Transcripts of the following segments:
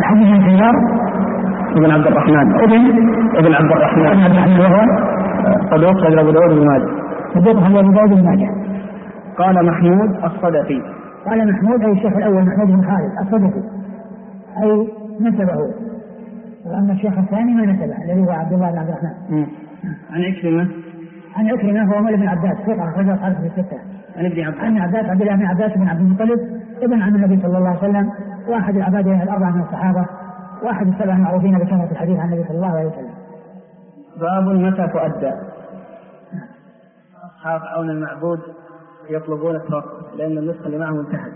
حديث الحجار ابن عبد الرحمن ابن عبد الرحمن وهو صدوق خرج ابو داود بن ماجه. صدوق خرج ابو داود بن ماجه. قال محمود الصدفي. قال محمود أي الشيخ الأول محمود بن خالد الصدفي أي نسبه، وأما الشيخ الثاني ما نسبه الذي هو عبد الله بن عبد الرحمن. عن عكرمة هو مولى بن عباس ثقة أخرجه أصحابه في الستة. عن عباس عبد الله بن عباس بن عبد المطلب ابن عم النبي صلى الله عليه وسلم، واحد العبادة الأربعة من الصحابة، واحد السبع المعروفين بكثرة الحديث عن النبي صلى الله عليه وسلم. باب متى تؤدى. أصحاب عون المعبود يطلبون التوقف لأن النسخة اللي معهم انتهت.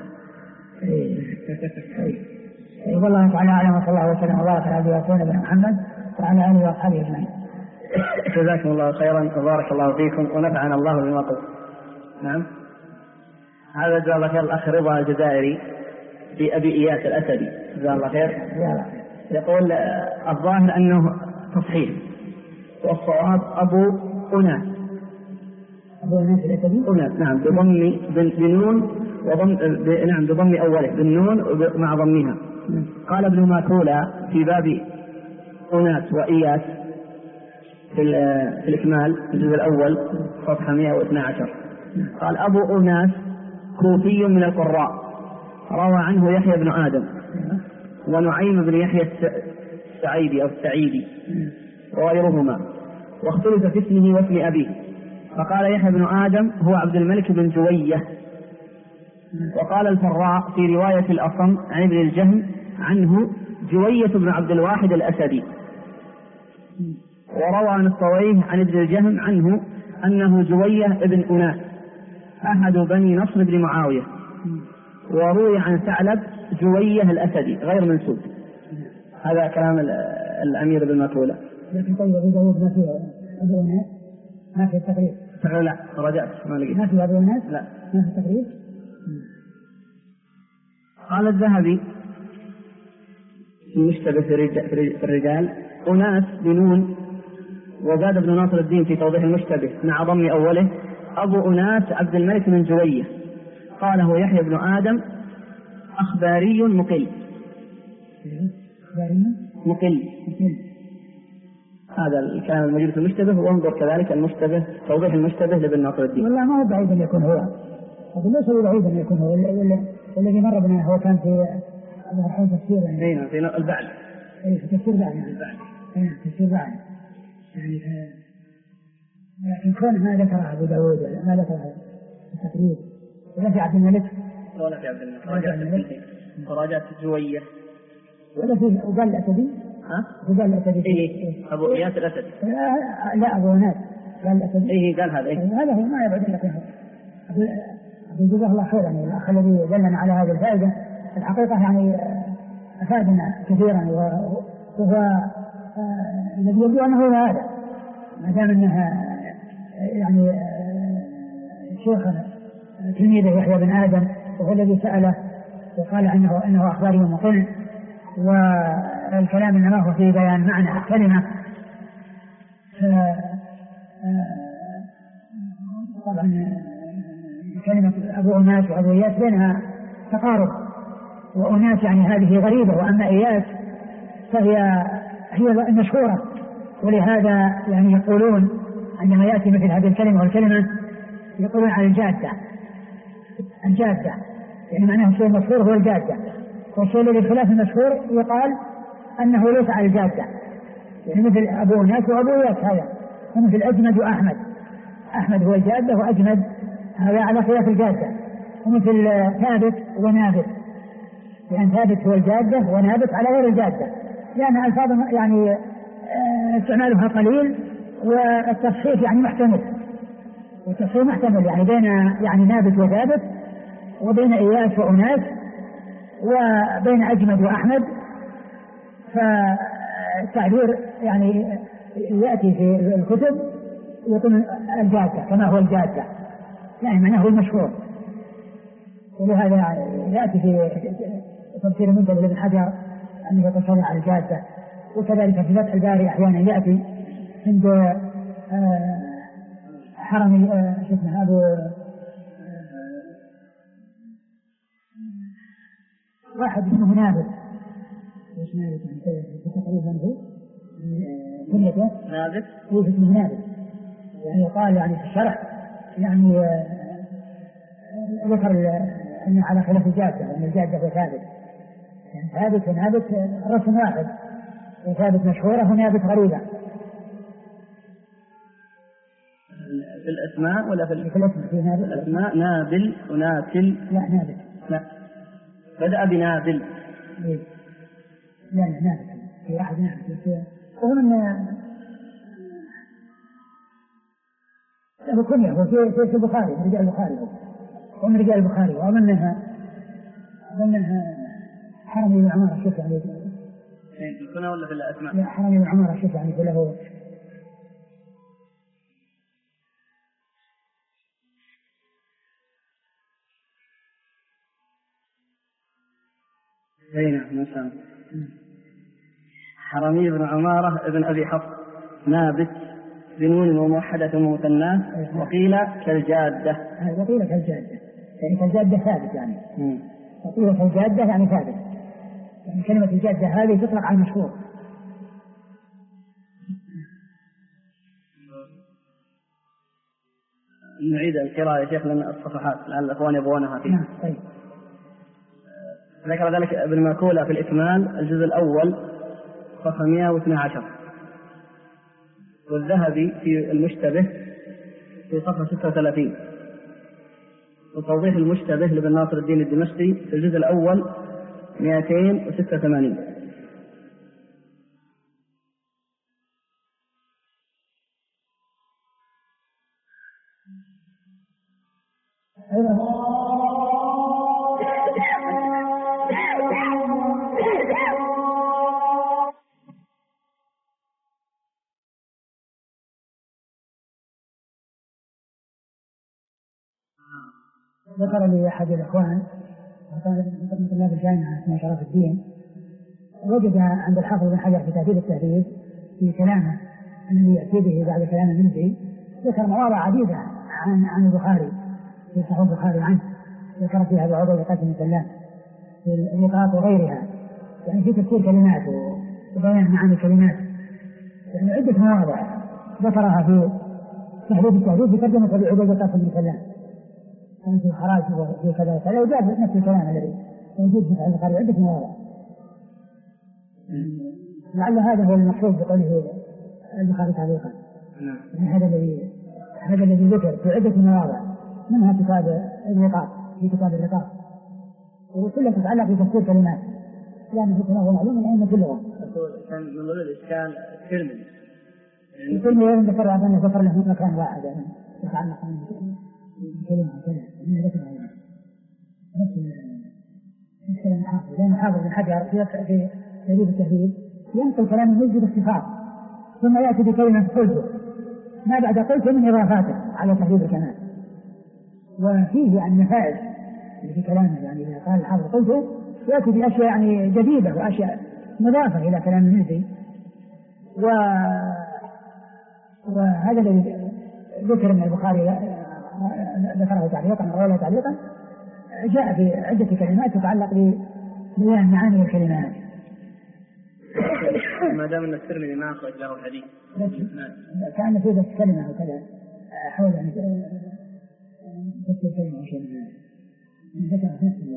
والله تعالى أعلم وصلى الله وسلم وبارك على عبده ورسوله نبينا محمد وعلى آله وأصحابه أجمعين. جزاكم الله خيرا وبارك الله فيكم ونفعنا الله بما قلت. نعم. هذا جزاه الله خير الأخ رضا الجزائري بأبي إياس الأسدي جزاه الله خير. يقول الظاهر أنه تصحيح والصواب أبو أناس. أبو أناس الأسدي. أناس نعم بضم بنون وضم نعم بضم أوله بالنون مع ضمها. قال ابن ماكولة في باب أناس وإياس في الإكمال في الجزء الأول صفحة 112 قال أبو أناس كوفي من القراء روى عنه يحيى بن آدم ونعيم بن يحيى السعيدي أو السعيدي وغيرهما، واختلف في اسمه واسم أبيه، فقال يحيى بن آدم هو عبد الملك بن جوية، وقال الفراء في رواية الأصم عن ابن الجهم عنه جوية بن عبد الواحد الأسدي، وروى عن الطويه عن ابن الجهم عنه أنه جوية ابن أناس أحد بني نصر بن معاوية، وروي عن ثعلب جوية الأسدي غير منسوب. هذا كلام الأمير بن ماكولة. لكن طيب أبو داود ما فيه أبو أناس ما في التقريب. لا رجعت ما لقيت. ما في أبو أناس لا ما في التقريب. قال الذهبي المشتبه في الرجال أناس بنون، وزاد ابن ناصر الدين في توضيح المشتبه مع ضم أوله أبو أناس عبد الملك بن جوية، قاله يحيى بن آدم أخباري مقل. هذا الكلام الموجود في المشتبه، وانظر كذلك المشتبه توضيح المشتبه لابن ناصر الدين. والله ما هو بعيد أن يكون هو، هذا ليس بعيد أن يكون هو الذي مر بنا هو كان في تفسير في البعل. في تفسير بعل تفسير بعل يعني لكن كون ما ذكر أبو داود ما ذكر التقريب ولا في عبد الملك ولا في عبد الملك وراجعت جوية ولا في وقال الأسدي. وقال الأسدي أبو إياس الأسد. لا أبو ناس قال الأسدي. قال هذا هذا هو ما يبعد لك أبو جزاه الله خير يعني الأخ الذي دلنا على هذه الفائدة الحقيقة يعني أفادنا كثيرا، وهو الذي يبدو أنه هو هذا ما دام أنها يعني شيخ تلميذه يحيى بن آدم وهو الذي سأله وقال أنه أخباري مقل، والكلام إنما هو في بيان معنى الكلمة. طبعا كلمة أبو أناس وأبو إياس بينها تقارب، وأناس يعني هذه غريبة، وأما إياس فهي المشهورة، ولهذا يعني يقولون عندما يأتي مثل هذه الكلمة والكلمة يقولون عن الجادة يعني معناه الشيء المشهور هو الجادة، والشيء الذي خلاف المشهور يقال أنه ليس على الجادة، يعني مثل أبو أناس وأبو إياس هذا، ومثل أجمد وأحمد، أحمد هو الجادة وأجمد هذا على خلاف الجادة، ومثل ثابت ونابت، يعني ثابت هو الجادة ونابت على غير الجادة، يعني ألفاظ يعني استعمالها قليل، والتصحيح يعني محتمل، والتصحيح محتمل يعني بين يعني نابت وثابت، وبين إياس وأناس، وبين أجمد وأحمد. فالتعبير يعني يأتي في الكتب يقول الجادة كما هو الجادة، يعني معناه هو المشهور، ولهذا يأتي في تفسير المنتبه لابن حجر أنه يتصرع على الجادة، وكذلك في فتح الباري أحيانا يأتي عند حرم شفنا أبو واحد اسمه نابت تقريبا هو كلمته نابت وجد من نابت، يعني قال يعني في الشرح يعني ذكر أن على خلاف الجادة، أن الجادة هو ثابت، يعني ثابت ونابت رسم واحد، وثابت مشهورة ونابت غريبة. في الأسماء ولا في الاسم؟ في نابل. الأسماء نابل وناتل. لا نابل. لا بدأ بنابل. إيه. لا نابل في واحد نابل. وهو من له كنية، هو في البخاري، رجال البخاري، هو من رجال البخاري، ومنها حرمي بن عمارة. شوف يعني في الكنى ولا في الأسماء؟ لا حرمي بن عمارة. شوف يعني له مثلا حرمي بن عمارة ابن أبي حفص نابت بنون وموحدة ومثناه، وقيل كالجادة. وقيل كالجادة، يعني كالجادة ثابت، يعني وقيل كالجادة يعني ثابت، يعني كلمة الجادة هذه تطلق على المشهور. نعيد القراءة يا شيخ لأن الصفحات لعل الأخوان يبغونها فيه. طيب. ذكر ذلك ابن ماكولة في الإكمال الجزء الأول صفحة 112، والذهبي في المشتبه في صفحة 36، وتوضيح المشتبه لابن ناصر الدين الدمشقي في الجزء الأول 286. ذكر لي أحد الإخوان من طلاب الجامعة اسمه شرف الدين، وجد عند الحافظ بن حجر في تهذيب التهذيب في كلامه الذي يأتي به بعد كلام المنذري، ذكر مواضع عديدة عن البخاري في صحيح البخاري عنه، ذكر فيها أبو عبيدة قاسم بن سلام في النقاط وغيرها، يعني في تفسير كلمات وبيان معاني كلمات، يعني عدة مواضع ذكرها في تهذيب التهذيب في ترجمة أبي عبيدة قاسم بن سلام في الخراج وفي كذا وكذا، وجاب نفس الكلام الذي موجود في البخاري عدة مواضع. لعل هذا هو المقصود بقوله البخاري تعليقا. هذا الذي ذكر في عدة مواضع، منها كتاب الرقاق، في كتاب الرقاق، وكلها تتعلق بتفسير كلمات، لأنه كما هو معلوم من أئمة اللغة. كان من ضمن الإشكال الترمذي، الترمذي ذكر له مكان واحد يعني يتعلق كلمة كذا من ذكر هذا نفس لأن حافظ بن حجر في تهذيب التهذيب ينقل كلام المجد باختصار، ثم يأتي بكلمة قلته ما بعد قلته من إضافاته على تهذيب الكمال، وفيه يعني نفائس في كلامه، يعني إذا قال الحافظ قلته يأتي بأشياء يعني جديدة وأشياء مضافة إلى كلام المجد، وهذا الذي ذكر من البخاري ذكره تعليقا أو تعليقا جاء في عدة كلمات تتعلق ببيان معاني الكلمات. ما دام أن الترمذي ما أخرج له الحديث كان في بس كلمة وكذا حول أن تذكر كلمة أو شيء ذكر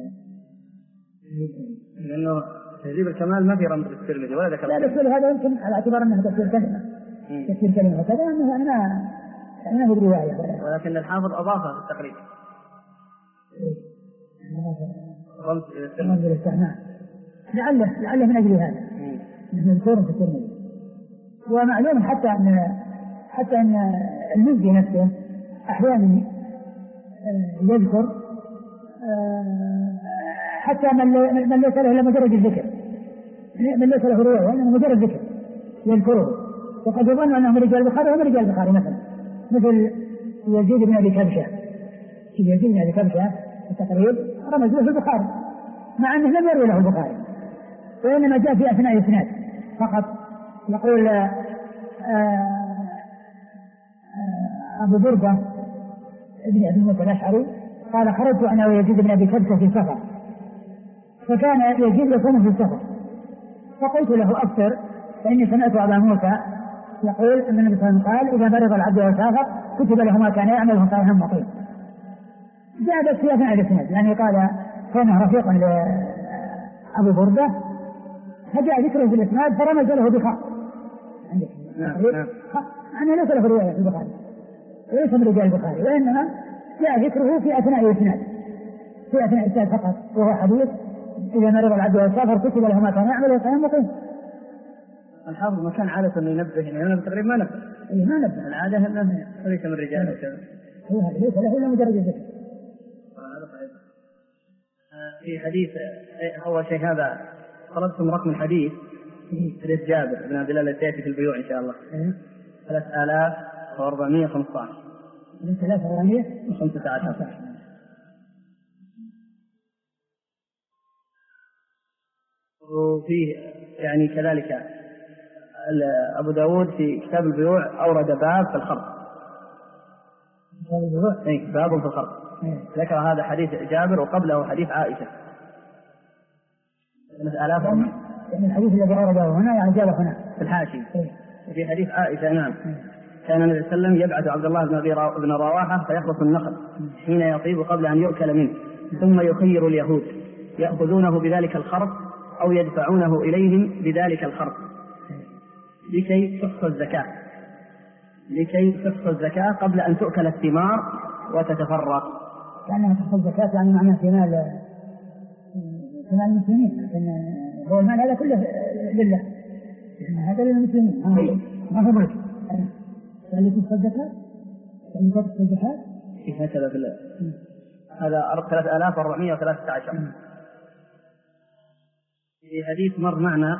لأنه تهذيب الكمال ما في رمز الترمذي ولا ذكر. لا بس هذا يمكن على اعتبار أنه تفسير كلمة وكذا أنه ما هو رواية، ولكن الحافظ أضافه في التقريب رمز الاستعمال، لعله من أجل هذا مثل الكورة في الترمذي. ومعلوم حتى أن المزي نفسه أحيانا يذكر حتى من ليس له إلا مجرد الذكر، من ليس له رواية وإنما مجرد ذكر يذكره، وقد يظن أنه من رجال البخاري ومن رجال البخاري، مثل يزيد بن أبي كبشة. يزيد بن أبي كبشة التقريب رمز له البخاري مع أنه لم يروي له البخاري، وإنما جاء في أثناء إسناد فقط. يقول أبو بردة ابن أبي موسى الأشعري قال خرجت أنا ويزيد بن أبي كبشة في سفر، فكان يزيد يصوم في السفر، فقلت له أفطر، فإني سمعت أبا موسى يقول أن النبي صلى الله عليه وسلم قال إذا مرض العبد وسافر كتب له ما كان يعمل صحيحا مقيم. جاء بس في أثناء الإسناد يعني قال كونه رفيقا لأبو بردة فجاء ذكره في الإسناد فرمز له بخاء. أنا ليس له رواية في البخاري وليس من رجال البخاري، وإنما جاء ذكره في أثناء الإسناد فقط، وهو حديث إذا مرض العبد وسافر كتب له ما كان يعمل صحيحا مقيم. الحافظ ما كان عادة أنه ينبه، يعني أنا تقريبا ما نبه العادة أنه ليس من رجال وكذا، ليس له إلا مجرد الذكر. في حديث أول شيء هذا طلبتم رقم الحديث حديث جابر بن عبد الله الذي يأتي في البيوع إن شاء الله 3415 وفيه يعني كذلك أبو داود في كتاب البيوع أورد باب في الخرق، باب في الخرق ذكر هذا حديث جابر وقبله حديث عائشة يعني الحديث الذي أورده هنا يعني جابر هنا في الحاشي في حديث عائشة. نعم، كان النبي صلى الله عليه وسلم يبعث عبد الله بن رواحة فيخلص النخل حين يطيب قبل أن يؤكل منه، ثم يخير اليهود يأخذونه بذلك الخرق أو يدفعونه إليهم بذلك الخرق لكي تحصى الزكاة قبل أن تؤكل الثمار وتتفرق. لأنها تحصى الزكاة يعني معنى ثمال المسلمين، لكن هو المال هذا كله لله، هذا للمسلمين ما هو ملك. فاللي تحصى الزكاة فاللي تحصى الزكاة هكذا في هذا 3413. في حديث مر معنا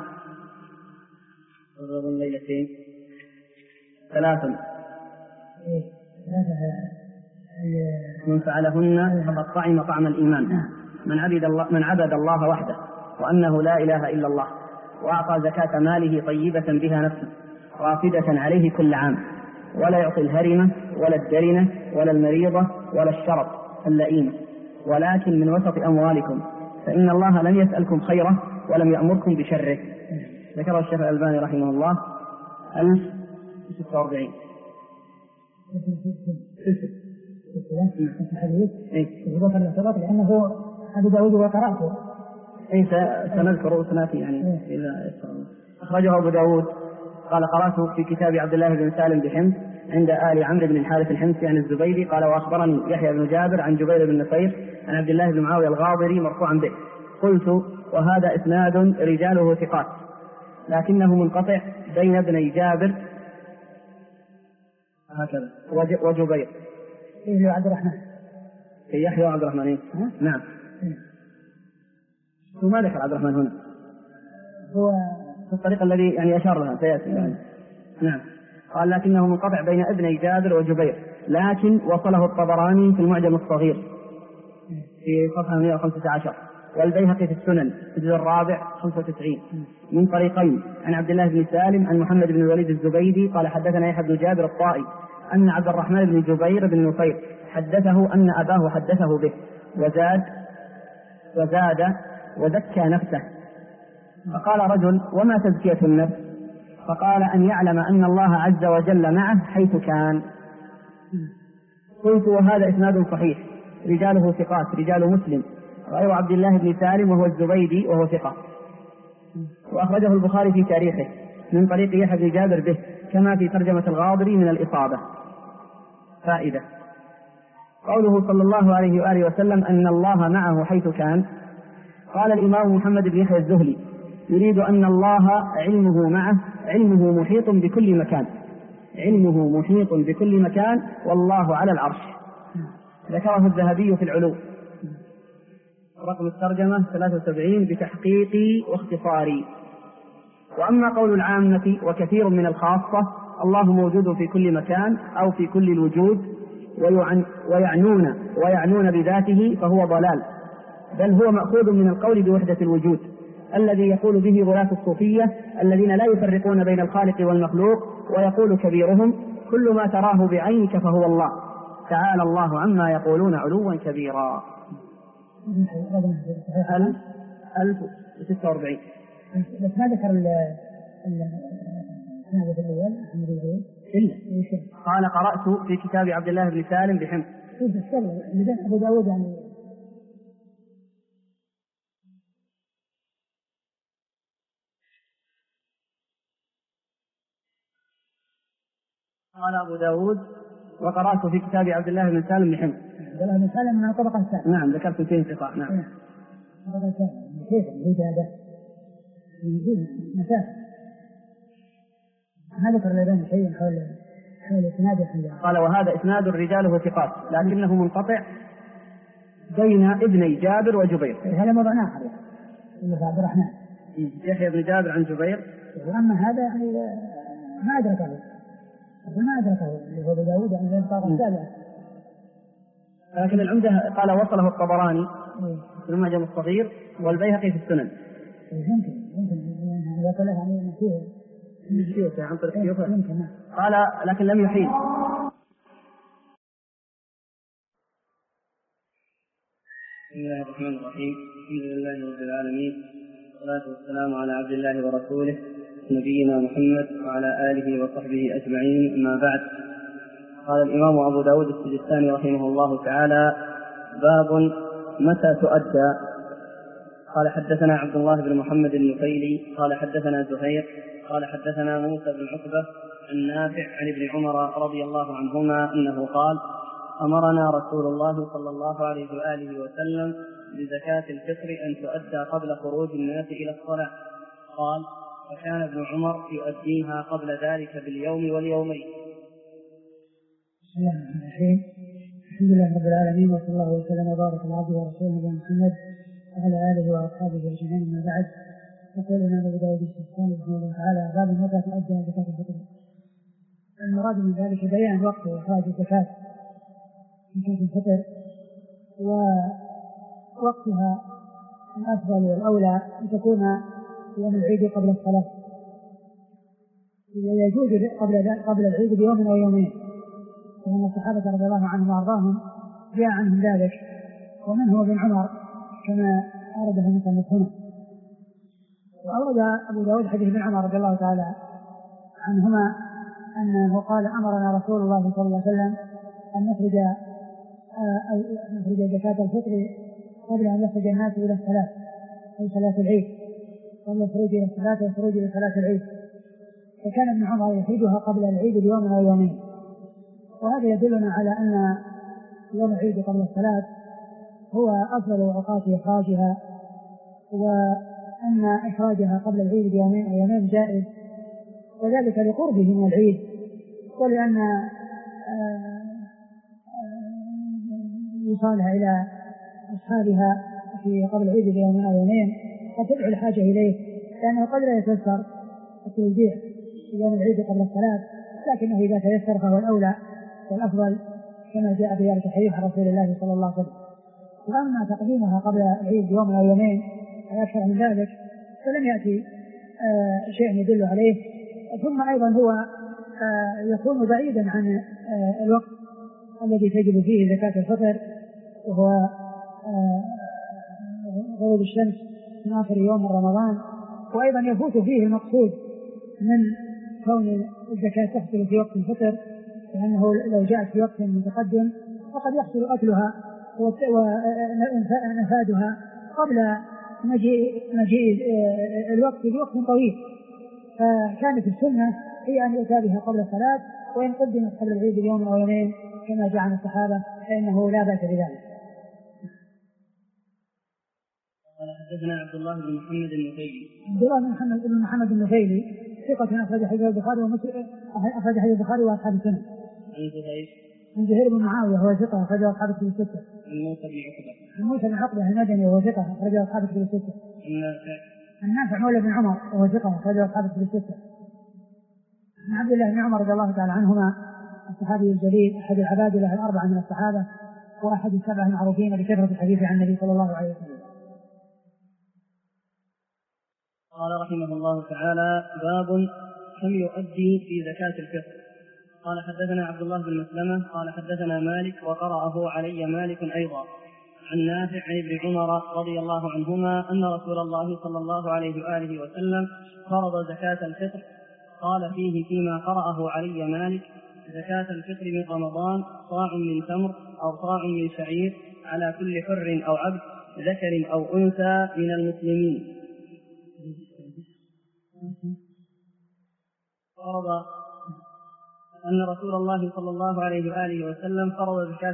ليلتين 3 من فعلهن فقد طعم طعم الإيمان من عبد الله وحده وأنه لا إله إلا الله وأعطى زكاة ماله طيبة بها نفسه رافدة عليه كل عام ولا يعطي الهرمة ولا الدرنة ولا المريضة ولا الشرط اللئيمة ولكن من وسط أموالكم فإن الله لم يسألكم خيره ولم يأمركم بشره. ذكر الشيخ الألباني رحمه الله 1046. لأنه أبو داود وقرأته سنذكر سناتي يعني إذا أخرجه أبو داود قال قرأته في كتاب عبد الله بن سالم بحمص عند آل عمرو بن الحارث الحمصي عن الزبيدي قال وأخبرني يحيى بن جابر عن جبير بن نصير عن عبد الله بن معاوية الغاضري مرفوعا به قلت وهذا إسناد رجاله ثقات لكنه منقطع بين ابني جابر هكذا وجبير عبد الرحمن في يحيى عبد الرحمن نعم وما ذكر عبد الرحمن هنا هو في الطريق الذي يعني أشار لها سيأتي نعم قال لكنه منقطع بين ابني جابر وجبير لكن وصله الطبراني في المعجم الصغير في صفحة 115 والبيهقي في السنن في الجزء الرابع 95 من طريقين عن عبد الله بن سالم عن محمد بن الوليد الزبيدي قال حدثنا يحيى بن جابر الطائي أن عبد الرحمن بن جبير بن نصير حدثه أن أباه حدثه به وزاد وزكى نفسه فقال رجل وما تزكية النفس فقال أن يعلم أن الله عز وجل معه حيث كان. قلت وهذا إسناد صحيح رجاله ثقات رجال مسلم غير عبد الله بن سالم وهو الزبيدي وهو ثقة وأخرجه البخاري في تاريخه من طريق يحيى بن جابر به كما في ترجمة الغاضري من الإصابة. فائدة قوله صلى الله عليه وآله وسلم أن الله معه حيث كان قال الإمام محمد بن يحيى الزهلي يريد أن الله علمه معه علمه محيط بكل مكان والله على العرش. ذكره الذهبي في العلو رقم الترجمة 73 بتحقيقي واختصاري. وأما قول العامة وكثير من الخاصة الله موجود في كل مكان أو في كل الوجود ويعنون بذاته فهو ضلال بل هو مأخوذ من القول بوحدة الوجود الذي يقول به غلاة الصوفية الذين لا يفرقون بين الخالق والمخلوق ويقول كبيرهم كل ما تراه بعينك فهو الله تعالى الله عما يقولون علوا كبيرا. 1046 بس ما ذكر هذا الأول قال قرأت في كتاب عبد الله بن سالم بحمص. أبو داود يعني قال أبو داود وقرأت في كتاب عبد الله بن سالم بحمص. عبد الله بن سالم من الطبقة الثانية. نعم ذكرت فيه انقطاع. نعم. الطبقة الثانية كيف الهداية مسافة ما ذكر لنا شيء حول إسناد. قال وهذا إسناد رجاله ثقات لكنه منقطع بين ابني جابر وجبير. هذا موضوع آخر يعني عبد الرحمن يحيى بن جابر عن جبير. وأما هذا يعني ما أدركه اللي هو داود عن الطاقة السابعة. لكن العمدة قال وصله الطبراني في المعجم الصغير والبيهقي في السنن. يمكن يقول يعني فيه عن طريق يوسف. قال لكن لم يحيل. بسم الله الرحمن الرحيم. الحمد لله رب العالمين والصلاة والسلام على عبد الله ورسوله نبينا محمد وعلى آله وصحبه أجمعين. أما بعد، قال الإمام أبو داود السجستاني رحمه الله تعالى: باب متى تؤدى. قال حدثنا عبد الله بن محمد النفيلي قال حدثنا زهير قال حدثنا موسى بن عقبة عن نافع عن ابن عمر رضي الله عنهما أنه قال: أمرنا رسول الله صلى الله عليه وآله وسلم بزكاة الفطر أن تؤدى قبل خروج الناس إلى الصلاة. قال: وكان ابن عمر يؤديها قبل ذلك باليوم واليومين. بسم الله الرحمن الرحيم. الحمد لله رب العالمين وصلى الله وسلم وبارك على عبده ورسوله محمد وعلى آله وأصحابه أجمعين. أما بعد، يقول الإمام أبو داود السجستاني رحمه الله تعالى: باب متى تؤدى زكاة الفطر. المراد من ذلك بيان وقت إخراج زكاة الفطر ووقتها الأفضل والأولى أن تكون يوم العيد قبل الصلاة، يجوز قبل العيد بيوم أو يومين، لأن الصحابة رضي الله عنهم وأرضاهم جاء عنهم ذلك، ومنه ابن عمر كما أورده المصنف هنا. وأورد أبو داود حديث ابن عمر رضي الله تعالى عنهما أنه قال: أمرنا رسول الله صلى الله عليه وسلم أن نخرج زكاة الفطر قبل أن يخرج الناس إلى الصلاة، أي صلاة العيد، قبل الخروج إلى الصلاة والخروج إلى صلاة العيد. فكان ابن عمر يخرجها قبل العيد بيوم أو يومين، وهذا يدلنا على أن يوم العيد قبل الصلاة هو أفضل أوقات إخراجها، وأن إخراجها قبل العيد بيومين أو يومين جائز، وذلك لقربه من العيد، ولأن وصالها إلى أصحابها في قبل العيد بيومين أو يومين وتدعو الحاجة إليه، لأنه قد لا يتيسر التوزيع في يوم العيد قبل الصلاة، لكنه إذا تيسر فهو الأولى والأفضل، كما جاء في ذلك حديث رسول الله صلى الله عليه وسلم. وأما تقديمها قبل العيد يوم أو يومين أو أكثر من ذلك فلم يأتي شيء يدل عليه. ثم أيضا هو يكون بعيدا عن الوقت الذي تجب فيه زكاة الفطر، وهو غروب الشمس من آخر يوم من رمضان، وأيضا يفوت فيه المقصود من كون الزكاة تحصل في وقت الفطر، لأنه لو جاءت في وقت متقدم فقد يحصل أكلها ونفادها قبل مجيء الوقت بوقت طويل، فكانت السنة هي أن يؤتى بها قبل الصلاة، وإن قدمت قبل العيد بيوم أو يومين كما جاء عن الصحابة فإنه لا بأس بذلك. قال حدثنا عبد الله بن محمد النفيلي. عبد الله بن محمد النفيلي ثقة أخرج حديث البخاري أخرج حديث البخاري وأصحاب السنن. عن زهير بن معاوية هو ثقة أخرج أصحاب الكتب الستة. عن موسى بن عقبة المدني وهو ثقة أخرج أصحاب الكتب الستة. عن نافع مولى بن عمر وهو ثقة أخرج أصحاب الكتب الستة. عن عبد الله بن عمر رضي الله تعالى عنهما الصحابي الجليل أحد العبادلة الأربعة من الصحابة وأحد السبعة المعروفين بكثرة الحديث عن النبي صلى الله عليه وسلم. قال رحمه الله تعالى: باب كم يؤدي في زكاة الفطر. قال حدثنا عبد الله بن مسلمة قال حدثنا مالك وقرأه علي مالك أيضا عن نافع عن ابن عمر رضي الله عنهما أن رسول الله صلى الله عليه وآله وسلم فرض زكاة الفطر، قال فيه فيما قرأه علي مالك: زكاة الفطر من رمضان صاع من تمر أو صاع من شعير على كل حر أو عبد ذكر أو أنثى من المسلمين. فرض أن رسول الله صلى الله عليه وآله وسلم فرض زكاة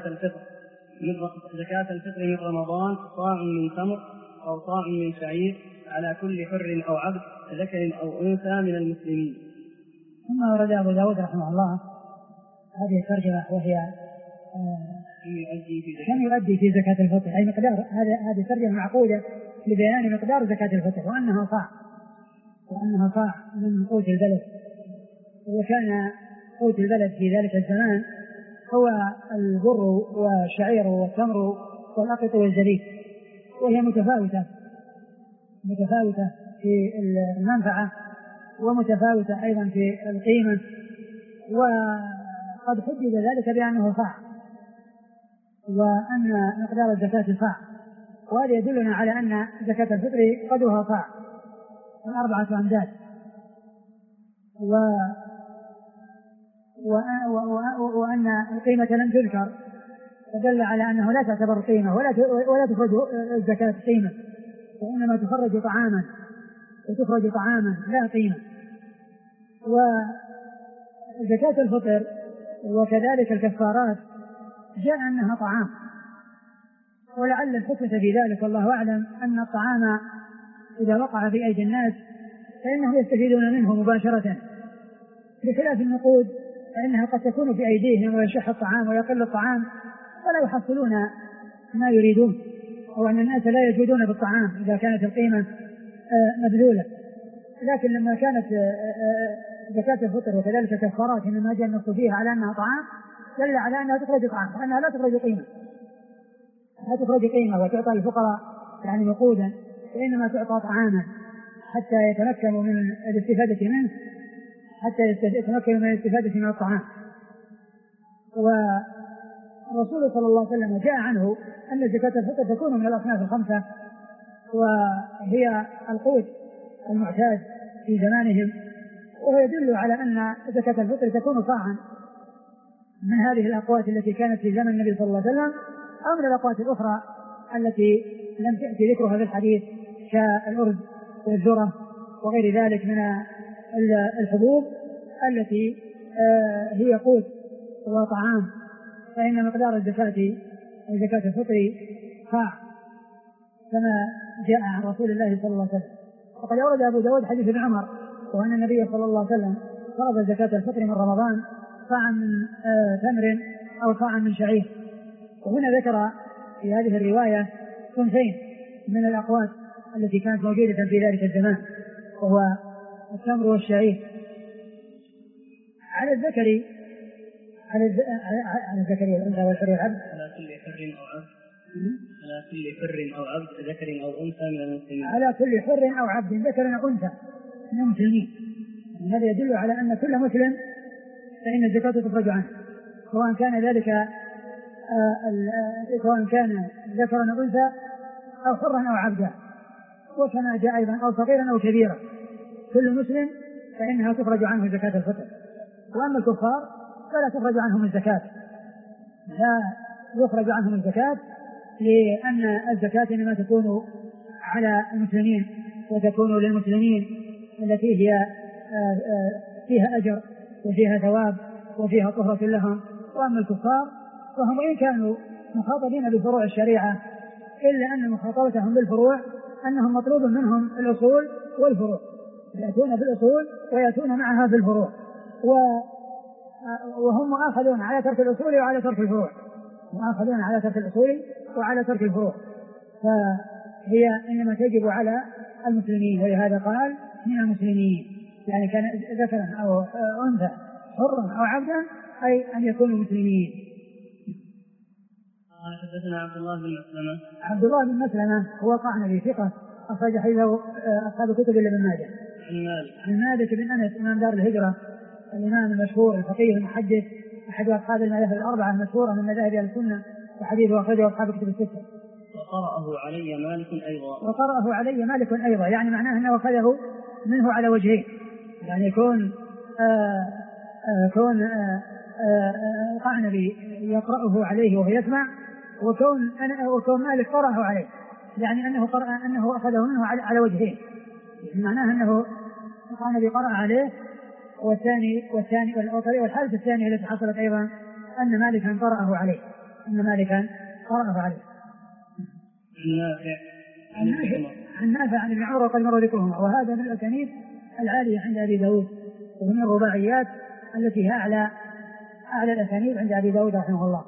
الفطر من رمضان صاع من تمر أو صاع من شعير على كل حر أو عبد ذكر أو أنثى من المسلمين. ثم ورد أبو داود رحمه الله هذه الترجمة وهي كم يؤدي في زكاة الفطر، أي مقدار. هذه ترجمة معقودة لبيان مقدار زكاة الفطر، وأنها صاع من قوت البلد. وكان قوت البلد في ذلك الزمان هو البر والشعير والتمر والأقط والزبيب، وهي متفاوتة في المنفعة ومتفاوتة أيضا في القيمة، وقد حدد ذلك بأنه صاع، وأن مقدار الزكاة صاع، وهذا يدلنا على أن زكاة الفطر قدرها صاع 4 أمداد، وأن القيمة لم تذكر، فدل على أنه لا تعتبر قيمة ولا تخرج الزكاة قيمة، وإنما تخرج طعاما لا قيمة. وزكاة الفطر وكذلك الكفارات جاء أنها طعام، ولعل الحكمة في ذلك والله أعلم أن الطعام إذا وقع في أيدي الناس فإنهم يستفيدون منه مباشرة، بخلاف النقود فإنها قد تكون في أيديهم ويشح الطعام ويقل الطعام ولا يحصلون ما يريدون، أو أن الناس لا يجودون بالطعام إذا كانت القيمة مبذولة. لكن لما كانت زكاة الفطر وكذلك الكفارات إنما جاء النص فيها على أنها طعام، دل على أنها تخرج طعام، وأنها لا تخرج قيمة وتعطى للفقراء يعني نقودا، وإنما تعطى طعاما حتى يتمكنوا من الاستفادة منه، من الطعام. والرسول صلى الله عليه وسلم جاء عنه أن زكاة الفطر تكون من الأصناف الخمسة، وهي القوت المعتاد في زمانهم، وهو يدل على أن زكاة الفطر تكون صاعا من هذه الأقوات التي كانت في زمن النبي صلى الله عليه وسلم، أو من الأقوات الأخرى التي لم تأتي ذكرها في الحديث كالأرز والذرة وغير ذلك من الحبوب التي هي قوت وطعام، فإن مقدار زكاة الفطر صاع كما جاء عن رسول الله صلى الله عليه وسلم. وقد أورد أبو داود حديث ابن عمر وأن النبي صلى الله عليه وسلم فرض زكاة الفطر من رمضان صاعا من تمر أو صاعا من شعير. وهنا ذكر في هذه الرواية صنفين من الأقوات التي كانت موجودة في ذلك الزمان، وهو التمر والشعير. على الذكر والأنثى والحر والعبد، على كل حر أو عبد ذكر أو أنثى من المسلمين، على كل حر أو عبد ذكر أو أنثى من المسلمين. هذا يدل على أن كل مسلم فإن الزكاة تخرج عنه، سواء كان ذلك سواء كان ذكرا أو أنثى أو حرا أو عبدا، وكما جاء أيضا أو صغيرا أو كبيرا، كل مسلم فإنها تخرج عنه زكاة الفطر. وأما الكفار فلا تخرج عنهم الزكاة، لا يخرج عنهم الزكاة، لأن الزكاة إنما تكون على المسلمين وتكون للمسلمين التي هي فيها أجر وفيها ثواب وفيها طهرة لهم. وأما الكفار فهم إن كانوا مخاطبين بفروع الشريعة، إلا أن مخاطبتهم بالفروع أنهم مطلوب منهم الأصول والفروع، يأتون بالأصول ويأتون معها بالفروع، وهم مؤاخذون على ترك الأصول وعلى ترك الفروع، فهي إنما تجب على المسلمين، ولهذا قال من المسلمين، يعني كان ذكرا أو أنثى حرا أو عبدا أي أن يكونوا مسلمين. حدثنا عبد الله بن مسلمة هو قعنبي ثقة أخرج حديثه أصحاب الكتب إلا ابن ماجه. عن مالك بن أنس إمام دار الهجرة الإمام المشهور الفقيه المحدث أحد أصحاب المذاهب الأربعة المشهورة من مذاهب أهل السنة، وحديثه أخرجه أصحاب الكتب الستة. وقرأه علي مالك أيضا يعني معناه أنه أخذه منه على وجهين، يعني يكون قعنبي يقرأه عليه وهو يسمع، وكون مالك قرأه عليه، يعني أنه أخذه منه على وجهين، معناه أنه قعنبي قرأ عليه، والحالة الثانية التي حصلت أيضا أن مالكا قرأه عليه. عن نافع عن ابن عمر وقد مر ذكرهما، وهذا من الأسانيد العالية عند أبي داود، ومن الرباعيات التي هي أعلى الأسانيد عند أبي داود رحمه الله.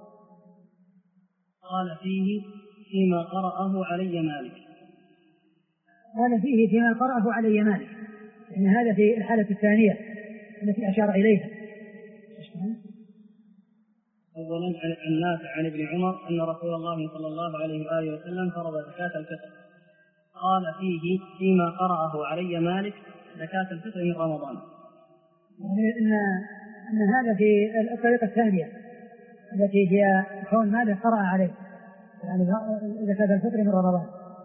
قال فيه فيما قرأه علي مالك، يعني هذا في الحالة الثانية التي أشار إليها. أولا عن نافع عن ابن عمر أن رسول الله صلى الله عليه وآله وسلم فرض زكاة الفطر، قال فيه فيما قرأه علي مالك زكاة الفطر من رمضان. يعني أن هذا في الطريقة الثانية التي هي كون مالك قرأ عليه، يعني زكاة الفطر من رمضان.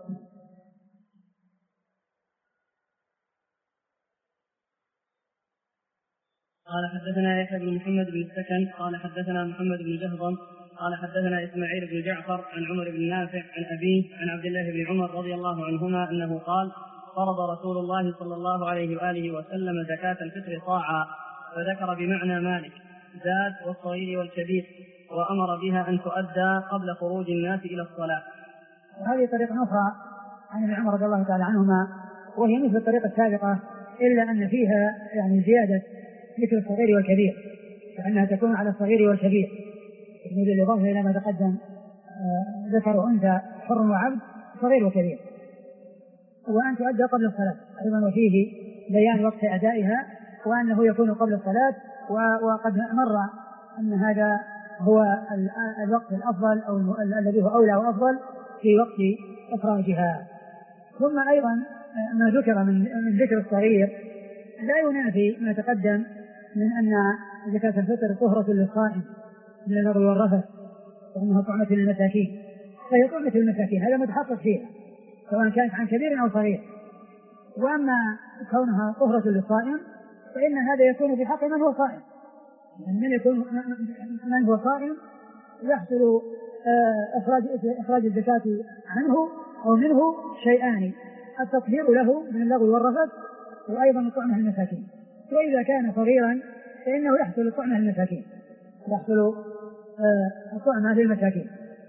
قال حدثنا يحيى بن محمد بن السكن قال حدثنا محمد بن جهضم قال حدثنا إسماعيل بن جعفر عن عمر بن نافع عن أبيه عن عبد الله بن عمر رضي الله عنهما أنه قال فرض رسول الله صلى الله عليه وآله وسلم زكاة الفطر صاعا، فذكر بمعنى مالك زاد والصغير والكبير، وأمر بها أن تؤدى قبل خروج الناس إلى الصلاة. وهذه طريقة أخرى عن ابن عمر رضي الله تعالى عنهما، وهي مثل الطريقة السابقة إلا أن فيها يعني زيادة ذكر الصغير والكبير، فإنها تكون على الصغير والكبير، بالإضافة إلى ما تقدم ذكر وأنثى حر وعبد صغير وكبير، وأن تؤدى قبل الصلاة أيضا، وفيه بيان وقت أدائها وأنه يكون قبل الصلاة، وقد مر أن هذا هو الوقت الأفضل أو الذي هو أولى وأفضل في وقت إخراجها. ثم أيضا ما ذكر من ذكر الصغير لا ينافي ما تقدم من أن زكاة الفطر طهرة للصائم من اللغو والرفث، وأنها طعمة للمساكين، فهي طعمة للمساكين هذا متحقق فيها سواء كانت عن كبير أو صغير. وأما كونها طهرة للصائم فإن هذا يكون في حق من هو صائم، من هو صائم يحصل إخراج الزكاة عنه أو منه شيئان: التطهير له من اللغو والرفث، وأيضا الطعمة للمساكين. وإذا كان صغيرا فإنه يحصل الطعمة للمساكين، الطعمة للمساكين.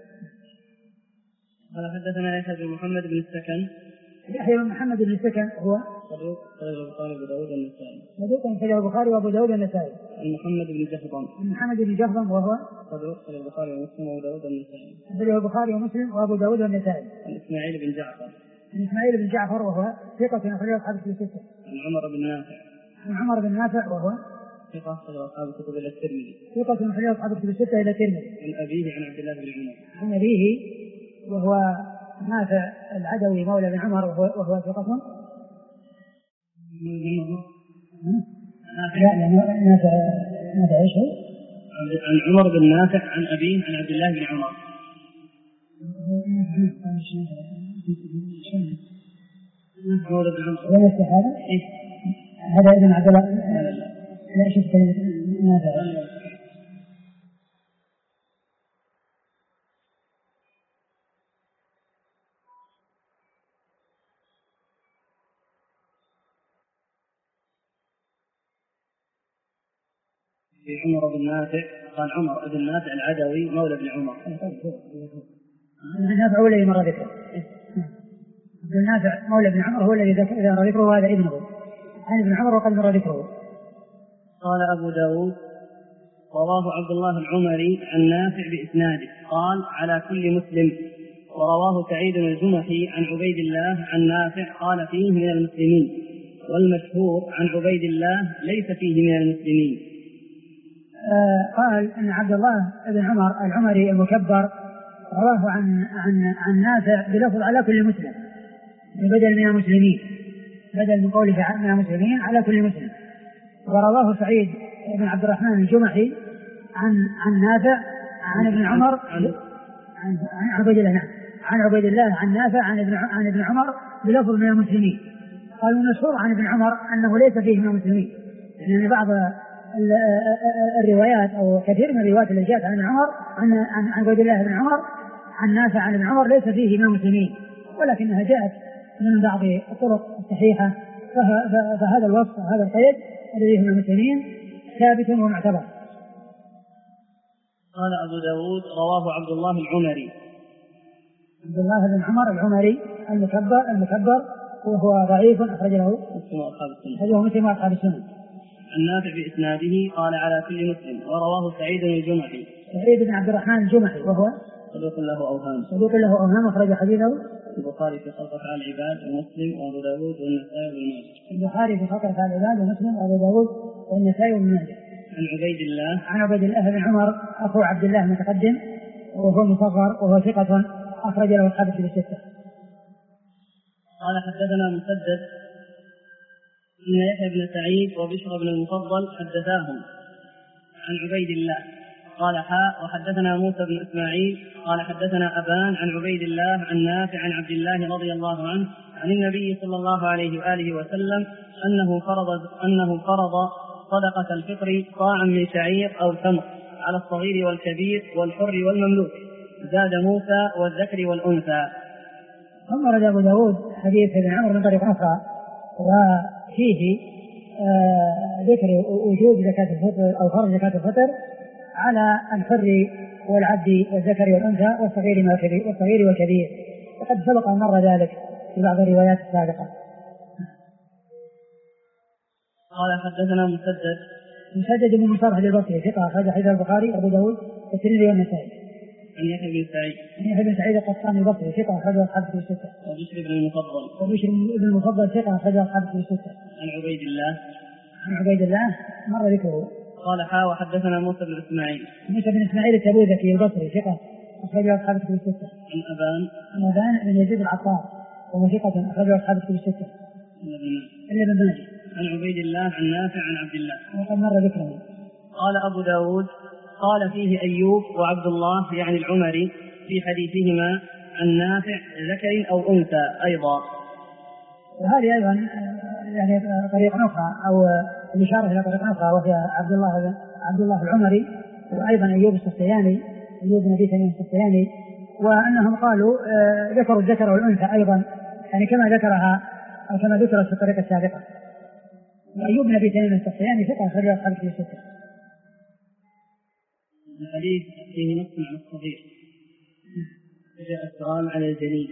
قال حدثنا يحيى بن محمد بن السكن. يحيى بن محمد بن السكن هو صدوق البخاري وأبو داود والنسائي. صدوق في البخاري وأبو داود والنسائي. محمد بن جهضم. محمد بن جهضم وهو صدوق في البخاري ومسلم وأبو داود والنسائي. في البخاري ومسلم وأبو داود والنسائي. إسماعيل بن جعفر. إسماعيل بن جعفر وهو ثقة أخرج أصحاب الكتب الستة. عمر بن نافع. عمر بن نافع وهو ثقة أخرج أصحاب الكتب إلى الترمذي. ثقة أخرج أصحاب الكتب الستة إلى الترمذي. عن أبيه عن عبد الله بن عمر. عن أبيه وهو نافع العدوي مولى بن عمر وهو ثقة. نافع ايش هو؟ عن عمر بن نافع عن أبيه عن عبد الله بن عمر. هذا ابن عبد الله. لا شفت نافع. عمر بن نافع قال عمر بن نافع العدوي مولى بن عمر. نافع هو الذي مر ذكره. ابن نافع مولى بن عمر هو الذي مر ذكره، وهذا ابنه عن ابن عمر وقد مر ذكره. قال أبو داود رواه عبد الله العمري عن نافع بإسناده قال على كل مسلم، ورواه سعيد الجمحي عن عبيد الله عن نافع قال فيه من المسلمين، والمشهور عن عبيد الله ليس فيه من المسلمين. قال أن عبد الله بن عمر العمري المكبر رواه عن نافع بلفظ على كل مسلم، بدل من المسلمين، بدل من قوله من المسلمين على كل مسلم. ورواه سعيد بن عبد الرحمن الجمحي عن نافع عن ابن عمر عن عبيد الله عن عبيد الله عن نافع عن ابن عمر بلفظ من المسلمين. قالوا المشهور عن ابن عمر أنه ليس فيه من المسلمين، يعني بعض الروايات أو كثير من الروايات التي جاءت عن ابن عمر عن عبيد الله بن عمر عن نافع عن ابن عمر ليس فيه من المسلمين، ولكنها جاءت من بعض الطرق الصحيحة. فهذا الوصف هذا القيد الذي من المسلمين ثابت ومعتبر. قال أبو داود رواه عبد الله العمري. عبد الله بن عمر العمري المكبر وهو ضعيف أخرجه مسلم وأصحاب السنن. النافع بإسناده قال على كل مسلم. ورواه سعيد الجمحي. سعيد بن عبد الرحمن الجمحي وهو صدوق له أوهام أخرج حديثه البخاري في خلق أفعال العباد ومسلم وأبو داود والنسائي وابن ماجه. البخاري في خلق أفعال العباد ومسلم وأبو داود والنسائي وابن ماجه. عن عبيد الله بن عمر أخو عبد الله المتقدم وهو مصغر وهو ثقة أخرج له أصحاب الكتب الستة. قال حدثنا مسدد إن يحيى بن سعيد وبشر بن المفضل حدثاهم عن عبيد الله قال وحدثنا موسى بن إسماعيل قال حدثنا أبان عن عبيد الله عن نافع عن عبد الله رضي الله عنه عن النبي صلى الله عليه وآله وسلم أنه فرض صدقة الفطر صاعا من شعير أو تمر على الصغير والكبير والحر والمملوك، زاد موسى والذكر والأنثى. ثم رد أبو داود حديث ابن عمر من طريق أخرى وفيه ذكر وجوب زكاة الفطر أو فرض زكاة الفطر على الحر والعبد والذكر والأنثى والصغير والكبير، وقد سبق أن مر ذلك في بعض الروايات السابقة. قال حدثنا مسدد بن مصرح البصري ثقة أخرج حديث البخاري وأبو داود والترمذي والنسائي. عن يحيى بن سعيد القطان البصري ثقة أخرج أصحاب الكتب الستة. وبشر بن المفضل ثقة أخرج أصحاب الكتب الستة. عن عبيد الله مر ذكره. قال وحدثنا موسى بن إسماعيل التبوذكي البصري ثقة أخرج أصحاب الكتب الستة. عن أبان بن يزيد العطار وهو ثقة أخرج أصحاب الكتب الستة. إلا ابن ماجه. عن عبيد الله عن نافع عن عبد الله وقد مر ذكره. قال أبو داود قال فيه أيوب وعبد الله يعني العمري في حديثهما عن نافع ذكر أو أنثى أيضا. وهذه أيضا يعني طريقة أخرى أو الإشارة إلى طريقة أخرى وهي عبد الله العمري وأيضا أيوب بن أبي تميم السختياني، وأنهم قالوا ذكروا الذكر والأنثى أيضا يعني كما ذكرها أو كما ذكرت في الطريقة السابقة. أيوب بن أبي تميم السختياني ثقة أخرج أصحاب الكتب الستة. الحديث فيه نص عن الصغير جاء السؤال على الجنين.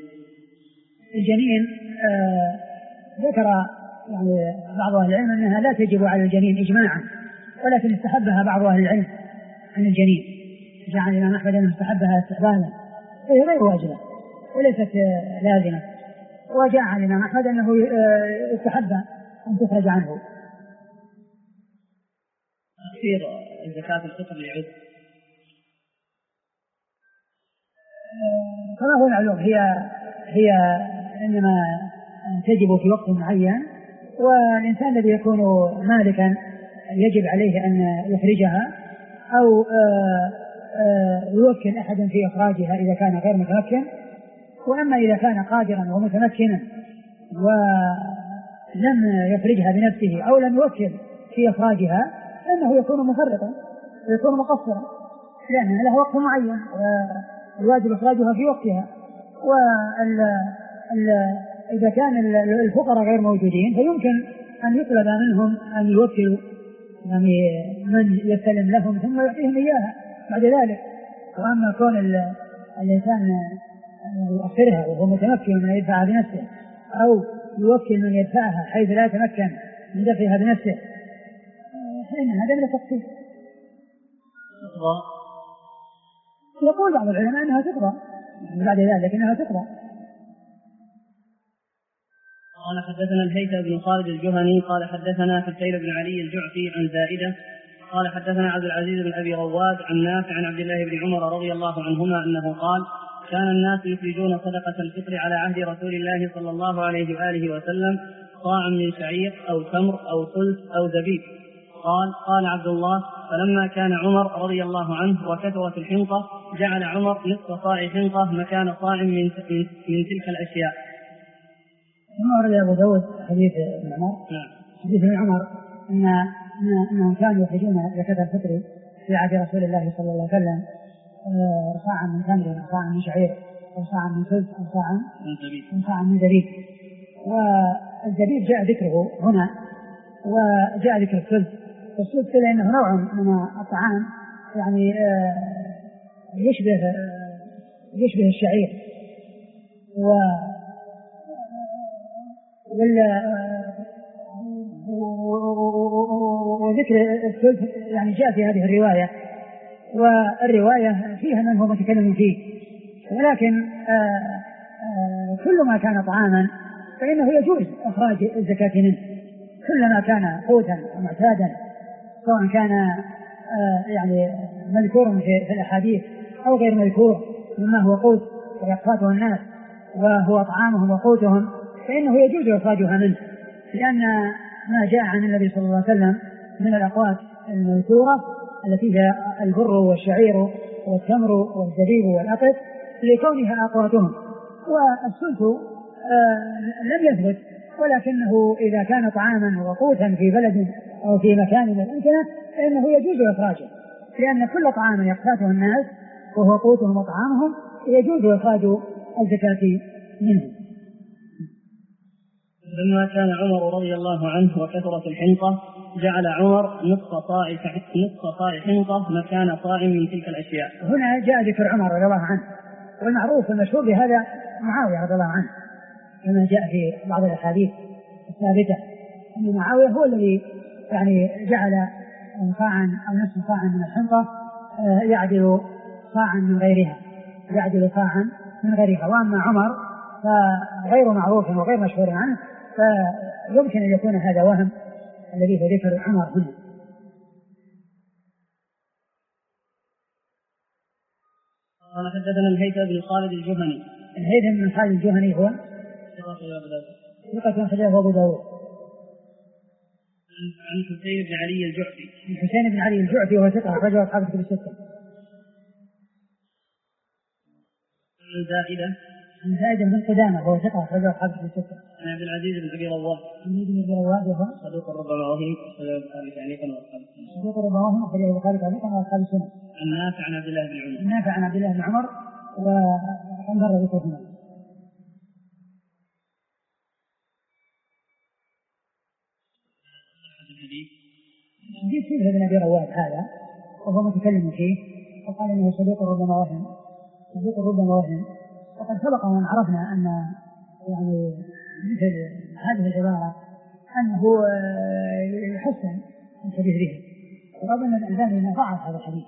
ذكر يعني بعض أهل العلم أنها لا تجب على الجنين إجماعا، ولكن استحبها بعض أهل العلم عن الجنين، جاء عن الإمام أحمد أنه استحبها استحبابا فهي غير واجبة وليست لازمة، وجاء عن الإمام أحمد أنه استحب أن تخرج عنه. تأثير زكاة الفطر للعذر كما هو معلوم هي إنما تجب في وقت معين، والإنسان الذي يكون مالكا يجب عليه أن يخرجها أو يوكل أحدا في إخراجها إذا كان غير متمكن. وأما إذا كان قادرا ومتمكنا ولم يخرجها بنفسه أو لم يوكل في إخراجها فإنه يكون مفرطا ويكون مقصرا، لأنها له وقت معين والواجب إخراجها في وقتها. وإذا كان الفقراء غير موجودين فيمكن أن يطلب منهم أن يوكلوا يعني من يسلم لهم ثم يعطيهم إياها بعد ذلك. وأما كون الإنسان يؤخرها وهو متمكن من يدفعها بنفسه أو يوكل من يدفعها حيث لا يتمكن من دفعها بنفسه فإن هذا من التقصير. يقول بعض العلماء أنها تقرأ بعد ذلك أنها تقرأ. قال حدثنا الهيثم بن خالد الجهني قال حدثنا حسين بن علي الجعفي عن زائدة قال حدثنا عبد العزيز بن أبي رواد عن نافع عن عبد الله بن عمر رضي الله عنهما أنه قال كان الناس يخرجون صدقة الفطر على عهد رسول الله صلى الله عليه وآله وسلم صاعا من شعير أو تمر أو ثلث أو زبيب. قال عبد الله فلما كان عمر رضي الله عنه وكثرت الحنطة جعل عمر نصف صاع حنطة مكان صاع من تلك الأشياء. ثم ورد أبو داود حديث ابن عمر. حديث ابن عمر أنهم كانوا يخرجون زكاة الفطر في عهد رسول الله صلى الله عليه وسلم صاعا من تمر أو صاعا من شعير أو صاعا من خبز أو صاعا من زبيب. والزبيب جاء ذكره هنا وجاء ذكر الخبز. والخبز كذا إنه نوع من الطعام يعني يشبه الشعير. وذكر الخبز يعني جاء في هذه الرواية، والرواية فيها من هو متكلم فيه، ولكن كل ما كان طعاما فإنه يجوز إخراج الزكاة منه، كلما كان قوتا ومعتادا سواء كان يعني مذكور في الأحاديث أو غير مذكور مما هو قوت ويقفاته الناس وهو طعامهم وقوتهم فإنه يجوز إخراجها منه، لأن ما جاء عن النبي صلى الله عليه وسلم من الأقوات المذكورة التي هي البر والشعير والتمر والزبيب والأقط لكونها أقواتهم. والسلط لم يثبت، ولكنه إذا كان طعاما وقوتا في بلد أو في مكان من الأمكنة فإنه يجوز إخراجه، لأن كل طعام يقتاته الناس وهو قوتهم وطعامهم يجوز إخراج الزكاة منه. لما كان عمر رضي الله عنه وكثرت الحنطة جعل عمر نصف صاع حنطة مكان صاع من تلك الأشياء. هنا جاء ذكر عمر رضي الله عنه، والمعروف المشهور بهذا معاوية رضي الله عنه، كما جاء في بعض الأحاديث الثابتة أن معاوية هو الذي يعني جعل صاعا أو نصف صاعا من الحنطة يعدل صاعا من غيرها. وأما عمر فغير معروف وغير مشهور عنه، فيمكن أن يكون هذا وهم الذي هو ذكر عمر هنا. قال حدثنا الهيثم بن خالد الجهني. الهيثم بن خالد الجهني هو ثقة أخرجه أبو داود. عن حسين بن علي الجعفي. حسين بن علي الجعفي وهو ثقة أخرجه أصحاب الكتب الستة. عن زائدة بن قدامة وهو ثقة أخرجه أصحاب الكتب الستة. عن عبد العزيز بن أبي رواد. وهو صدوق ربما وهم أخرجه البخاري تعليقا وأصحاب السنن. عن نافع عن عبد الله بن عمر. نافع عن عبد الله بن عمر ومر ذكرهما. حديث سيدنا بن أبي رواد هذا وهو متكلم فيه وقال إنه صدوق ربما وهم. وقد سبق وأن عرفنا أن يعني مثل هذه العبارة أنه يحسن الحديث به، وقال أن الألباني ضعف هذا الحديث.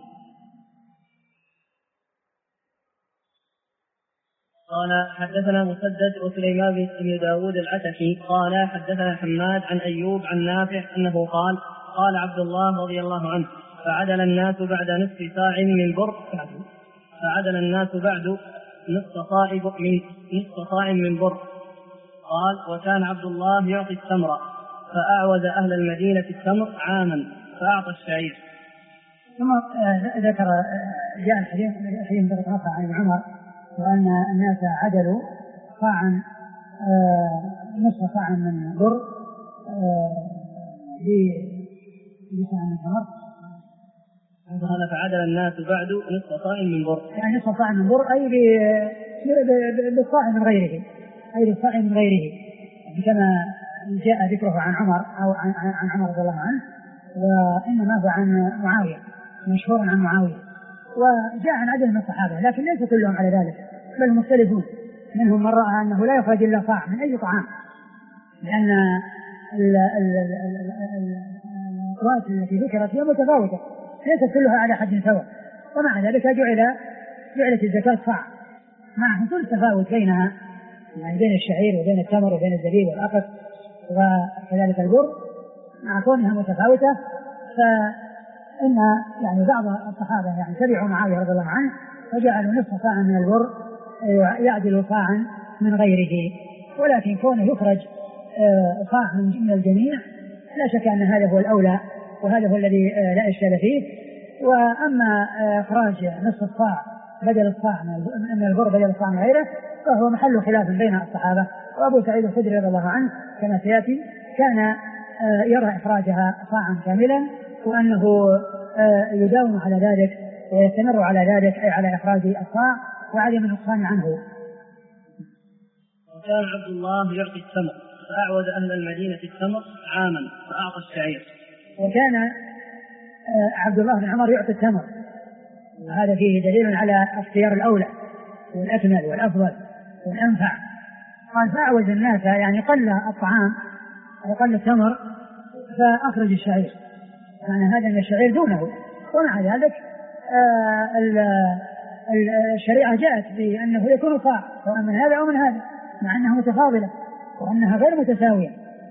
قال حدثنا مسدد وسليمان بن داود العتكي قال حدثنا حماد عن أيوب عن نافع أنه قال عبد الله رضي الله عنه فعدل الناس بعد نصف صاع من بر قال وكان عبد الله يعطي التمر فأعوز أهل المدينة التمر عاما فأعطى الشعير. ثم ذكر جاء الحديث ذكر عن عمر وأن الناس عدلوا صاعا نصف صاع من بر بصاع من تمر. قال فعدل الناس بعد نصف صاع من بر، يعني نصف صاع من بر أي بالصاع من غيره، كما جاء ذكره عن عمر أو عن عمر رضي الله عنه، وإنما هو عن معاوية مشهور عن معاوية، وجاء عن عدد من الصحابة لكن ليس كلهم على ذلك بل مختلفون، منهم من رأى أنه لا يخرج إلا صاع من أي طعام، لأن الأقوات التي ذكرت هي متفاوتة ليست كلها على حد سواء، ومع ذلك جعلت الزكاة صاع مع حصول التفاوت بينها، يعني بين الشعير وبين التمر وبين الزبيب والأقط وكذلك البر مع كونها متفاوتة. فإن يعني بعض الصحابة يعني تبعوا معاوية رضي الله عنه فجعلوا نصف صاع من البر يعدل صاعا من غيره، ولكن كونه يخرج صاع من الجميع لا شك أن هذا هو الأولى وهذا هو الذي لا إشكال فيه. وأما إخراج نصف الصاع بدل الصاع من البر بدل الصاع من غيره، فهو محل خلاف بين الصحابة. وأبو سعيد الخدري رضي الله عنه كما سيأتي كان يرى إخراجها صاعا كاملا، وأنه يداوم على ذلك ويستمر على ذلك، أي على إخراج الصاع وعدم النقصان عنه. وكان عبد الله يعطي التمر فأعود أهل المدينة التمر عاما فأعطى الشعير. وكان عبد الله بن عمر يعطي التمر، وهذا فيه دليل على اختيار الأولى والأكمل والأفضل والأنفع. قال فأعوز الناس، يعني قل الطعام وقل التمر فأخرج الشعير، يعني هذا من الشعير دونه. ومع ذلك الشريعة جاءت بأنه يكون صاع سواء من هذا أو من هذا، مع أنها متفاضلة وأنها غير متساوية.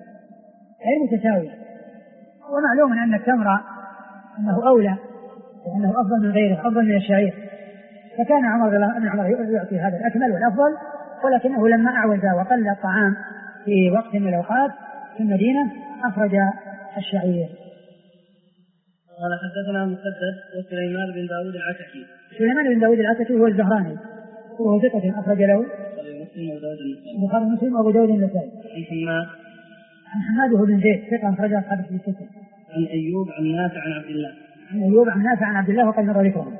ومعلوم أن التمر أنه أولى وأنه أفضل من غيره، أفضل من الشعير. فكان عمر يعطي هذا الأكمل والأفضل، ولكنه لما أعوز وقل الطعام في وقت من الأوقات في المدينة أخرج الشعير. قال حدثنا مسدد وسليمان بن داود العتكي. سليمان بن داود العتكي هو الزهراني، وهو ثقة أخرج له البخاري ومسلم وأبو داود النسائي. عن حماد بن زيد ثقة أخرج أصحاب الكتب الستة. عن أيوب عن نافع عن عبد الله. عن أيوب عن نافع عن عبد الله وقد مر ذكرهم.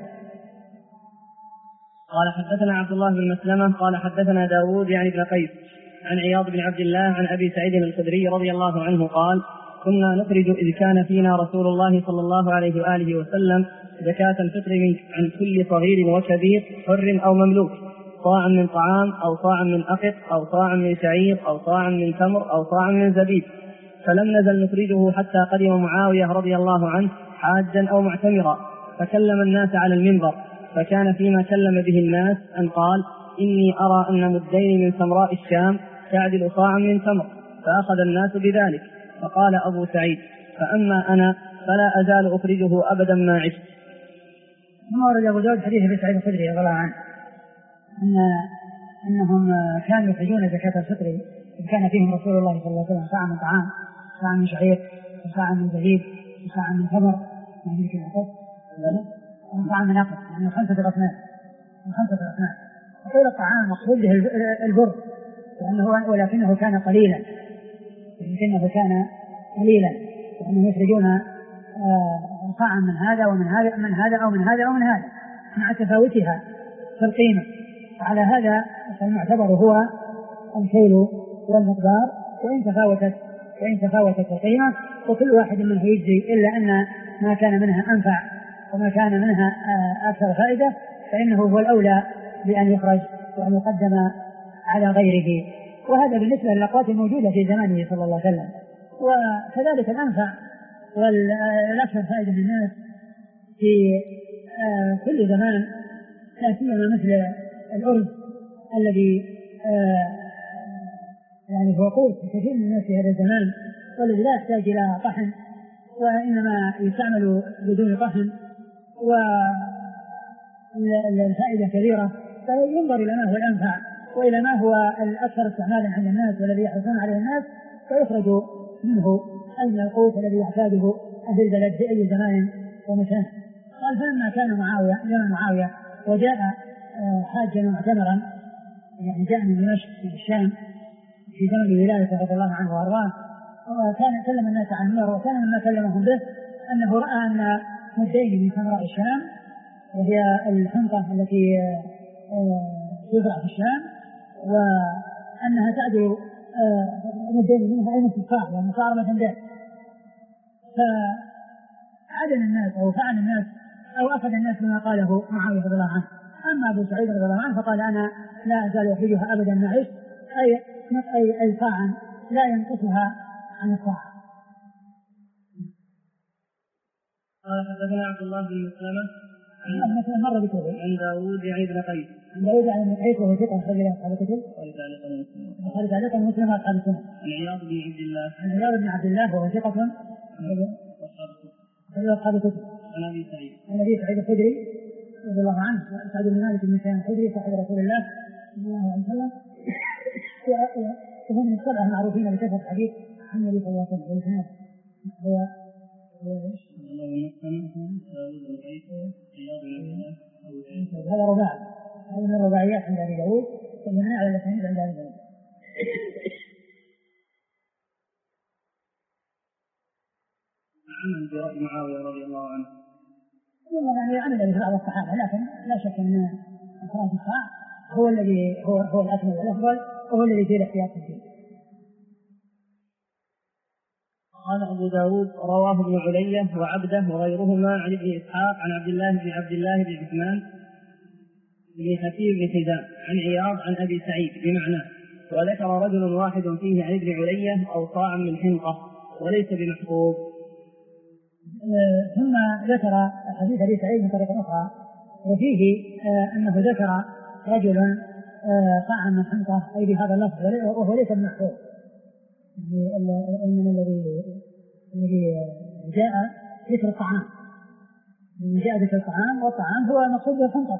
قال حدثنا عبد الله بن مسلمة قال حدثنا داود يعني بن قيس عن عياض بن عبد الله عن أبي سعيد الخدري رضي الله عنه قال كنا نخرج إذ كان فينا رسول الله صلى الله عليه وآله وسلم زكاة الفطر عن كل صغير وكبير حر أو مملوك، صاعا من طعام أو صاعا من أقط أو صاعا من شعير أو صاعا من تمر أو صاعا من زبيب. فلم نزل نخرجه حتى قدم معاوية رضي الله عنه حاجا أو معتمرا فكلم الناس على المنبر، فكان فيما كلم به الناس أن قال إني أرى أن مدين من سمراء الشام تعدل صاعا من تمر، فأخذ الناس بذلك. فقال أبو سعيد فأما أنا فلا أزال أخرجه أبدا ما عشت. ثم ورد أبو داود حديث أبي سعيد الخدري رضي الله عنه أنهم كانوا يخرجون زكاة الفطر إذ كان فيهم رسول الله صلى الله عليه وسلم صاع من طعام، صاع من شعير، وصاع من زبيب، وصاع من تمر، يعني كذا وصاع من أقط، يعني 5 أصناف. وقيل الطعام مقصود به البر، ولكنه كان قليلا، وأنهم يخرجون صاعا من هذا ومن هذا من هذا أو من هذا مع تفاوتها في القيمة. على هذا المعتبر هو الكيل والمقدار، وإن تفاوتت القيمة وكل واحد منه يجزي، إلا أن ما كان منها أنفع وما كان منها أكثر فائدة فإنه هو الأولى بأن يخرج وأن يقدم على غيره. وهذا بالنسبة للأقوات الموجودة في زمانه صلى الله عليه وسلم. وكذلك الأنفع والأكثر فائدة للناس في كل زمان، لا سيما مثل الأرز الذي يعني هو قوت كثير من الناس في هذا الزمان، والذي لا يحتاج إلى طحن وإنما يستعمل بدون طحن، والفائدة كبيرة. فينظر إلى ما هو الأنفع وإلى ما هو الأكثر استعمالا عند الناس والذي يحرصون عليه الناس، فيخرج منه أين القوت الذي يحتاجه أهل البلد في أي زمان ومكان. قال فلما كان معاوية وجاء حاجا معتمرا، يعني جاء من دمشق في الشام في زمن ولايته رضي الله عنه وارضاه، وكان كلم الناس عن النار، وكان مما كلمهم به أنه رأى أن مدين من سمراء الشام، وهي الحنطة التي تزرع في الشام، وأنها تعدل مدين منها أي مثل صاع، يعني صار مثل ذلك. فعدل الناس أو فعل الناس أو أخذ الناس بما قاله معاوية رضي الله عنه. أما أبو سعيد رضي الله عنه فقال أنا لا أزال أخرجها أبدا ما عشت، أي صاعا لا ينقصها عن الصاع. قال حدثنا عبد الله بن مسلمة مر بكره عن داود يعني بن قيس. داود يعني بن قيس وهو ثقة أخرج له أصحاب الكتب. أخرج تعليقا مسلم وأصحاب السنة. عن عياض بن عبد الله. عن عياض بن عبد الله وهو ثقة أخرج أصحاب الكتب. عن أبي سعيد. عن أبي سعيد الخدري رضي الله عنه، سعد بن مالك بن سعيد الخدري صاحب رسول الله صلى الله عليه وسلم، وهم من السبعة المعروفين بكثرة الحديث عن النبي صلى الله عليه وسلم. هو ايش؟ هذا رباع الرباعيات عند أبي داود والبناء على الأسانيد عند أبي داود. عمل برأي معاوية رضي الله عنه. يعني عمل به بعض الصحابة، لكن لا شك أن إخراج الصاع هو الذي هو الأكمل والأفضل وهو الذي فيه الاحتياط فيه. قال أبو داود رواه ابن علية وعبده وغيرهما عن ابن إسحاق عن عبد الله بن عثمان بن حكيم بن حزام عن عياض عن أبي سعيد بمعناه، وذكر رجل واحد فيه عن ابن علية أو صاع من حنطة وليس بمحفوظ. ثم ذكر حديث أبي سعيد من طريق أخرى وفيه أنه ذكر رجلا صاع من حنطة أي بهذا اللفظ وهو ليس بمحفوظ. الذي جاء ذكر الطعام، جاء ذكر الطعام والطعام هو المقصود بالحنطة.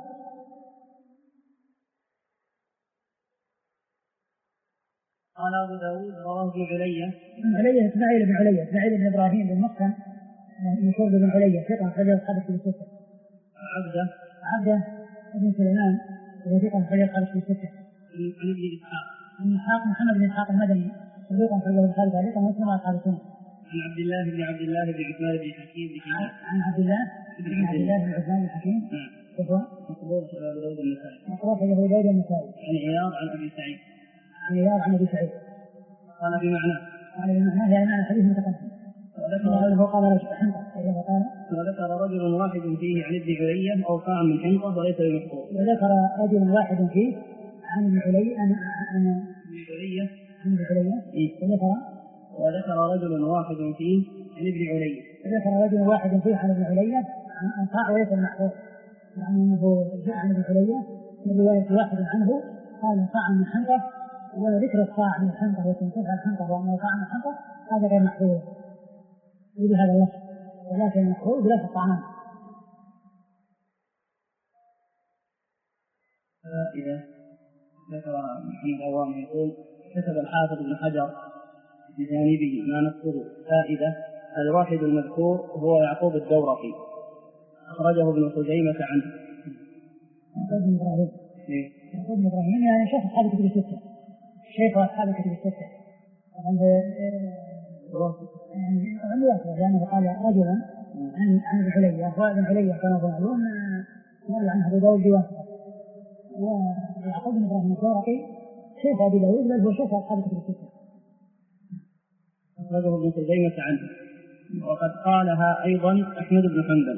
قال أبو داود رواه ابن علية إسماعيل بن إبراهيم بن مسكن مشهور بن علية ثقة خرج أصحاب الكتب الستة. عبده بن سليمان وهو ثقة خرج أصحاب الكتب الستة. عن إسحاق محمد بن إسحاق المدني صدوقا خرج البخاري تعليقا ومسلم أصحاب السنة. عن عبد الله بن عثمان بن حكيم عن عبد الله بن عثمان بن حكيم وهو مقبول أبو داود النسائي. عن عياض عن أبي سعيد قال بمعناه يعني الحديث متقدم. وذكر رجل واحد فيه عن ابن علية أو صاع من حنطة وليس بمحفوظ. وذكر رجل واحد فيه عن ابن علية وذكر رجل واحد فيه عن ابن علية عن صاع وليس بمحفوظ، يعني أنه جاء عن ابن علية من رواية واحد عنه قال صاع من حنطة، وذكر الصاع من الحنطة وتنتفع الحنطة وأنه صاع من الحنطة هذا غير محفوظ بهذا اللفظ، ولكن محفوظ بلفظ الطعام. إذا ذكر محمد عوام يقول كتب الحافظ ابن حجر بجانبه ما نذكره فائدة. الواحد المذكور هو يعقوب الدورقي أخرجه ابن خزيمة عنه. يعقوب بن إبراهيم يعني شيخ أصحاب الكتب الستة، لأنه قال رجلا عن ابن علية، وابن علية كما تعلمون يروي عنه أبو داود بواسطة، ويعقوب بن إبراهيم الدورقي شيخ أبي داود بل هو شيخ أصحاب الكتب الستة. أخرجه ابن خزيمة عنه، وقد قالها أيضا أحمد بن حنبل،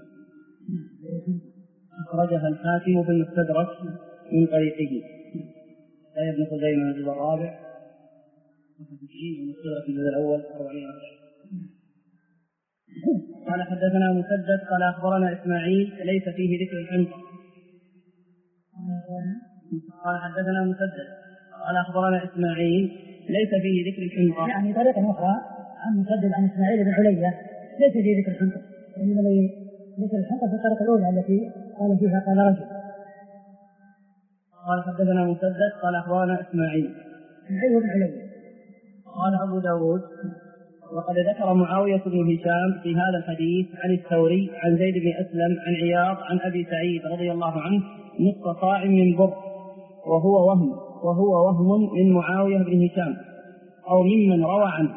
أخرجها الحاكم في المستدرك من طريقه. ابن خزيمة الجزء الرابع 95 والمستدرك الجزء الأول 40. قال حدثنا مسدد قال أخبرنا إسماعيل ليس فيه ذكر الحنطة. قال حدثنا مسدد قال أخبرنا إسماعيل ليس فيه ذكر الحنطة، يعني طريقة أخرى عن مسدد عن إسماعيل بن علية ليس فيه ذكر الحنطة، إنما ذكر الحنطة في الطريقة الأولى التي قال فيها قال رجل. قال حدثنا مسدد قال أخبرنا إسماعيل بن علية. قال أبو داود وقد ذكر معاوية بن هشام في هذا الحديث عن الثوري عن زيد بن أسلم عن عياض عن أبي سعيد رضي الله عنه نصف صاع من بر، وهو وهم من معاوية بن هشام أو ممن روى عنه.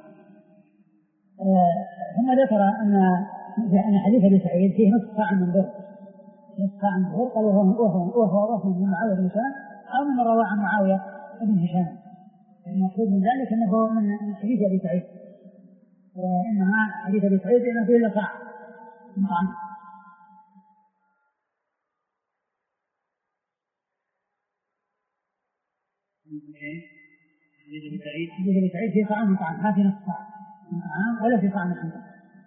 ثم ذكر أن حديث أبي سعيد فيه نصف صاع من بر، قال وهو وهم من معاوية بن هشام أو من روى عن معاوية بن هشام. المقصود من ذلك أنه من حديث أبي سعيد، وإنما حديث أبي سعيد إنه فيه إلا صاع طعام. حديث أبي سعيد فيه طعام ما في نصف صاع من طعام ولا في صاع من حنطة.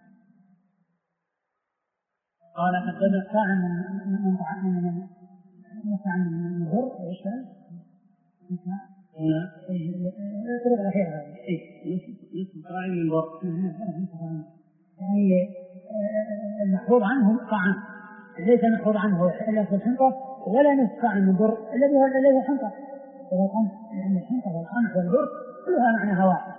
قال حدثنا صاع من طعام من بر الطريقة الأخيرة هذه نصف صاع من بر، يعني المحفوظ عنه طعام ليس المحفوظ عنه إلا في الحنطة، ولا نصف صاع من بر الذي هو الحنطة. لأن الحنطة والقمح والبر كلها معنى هواء.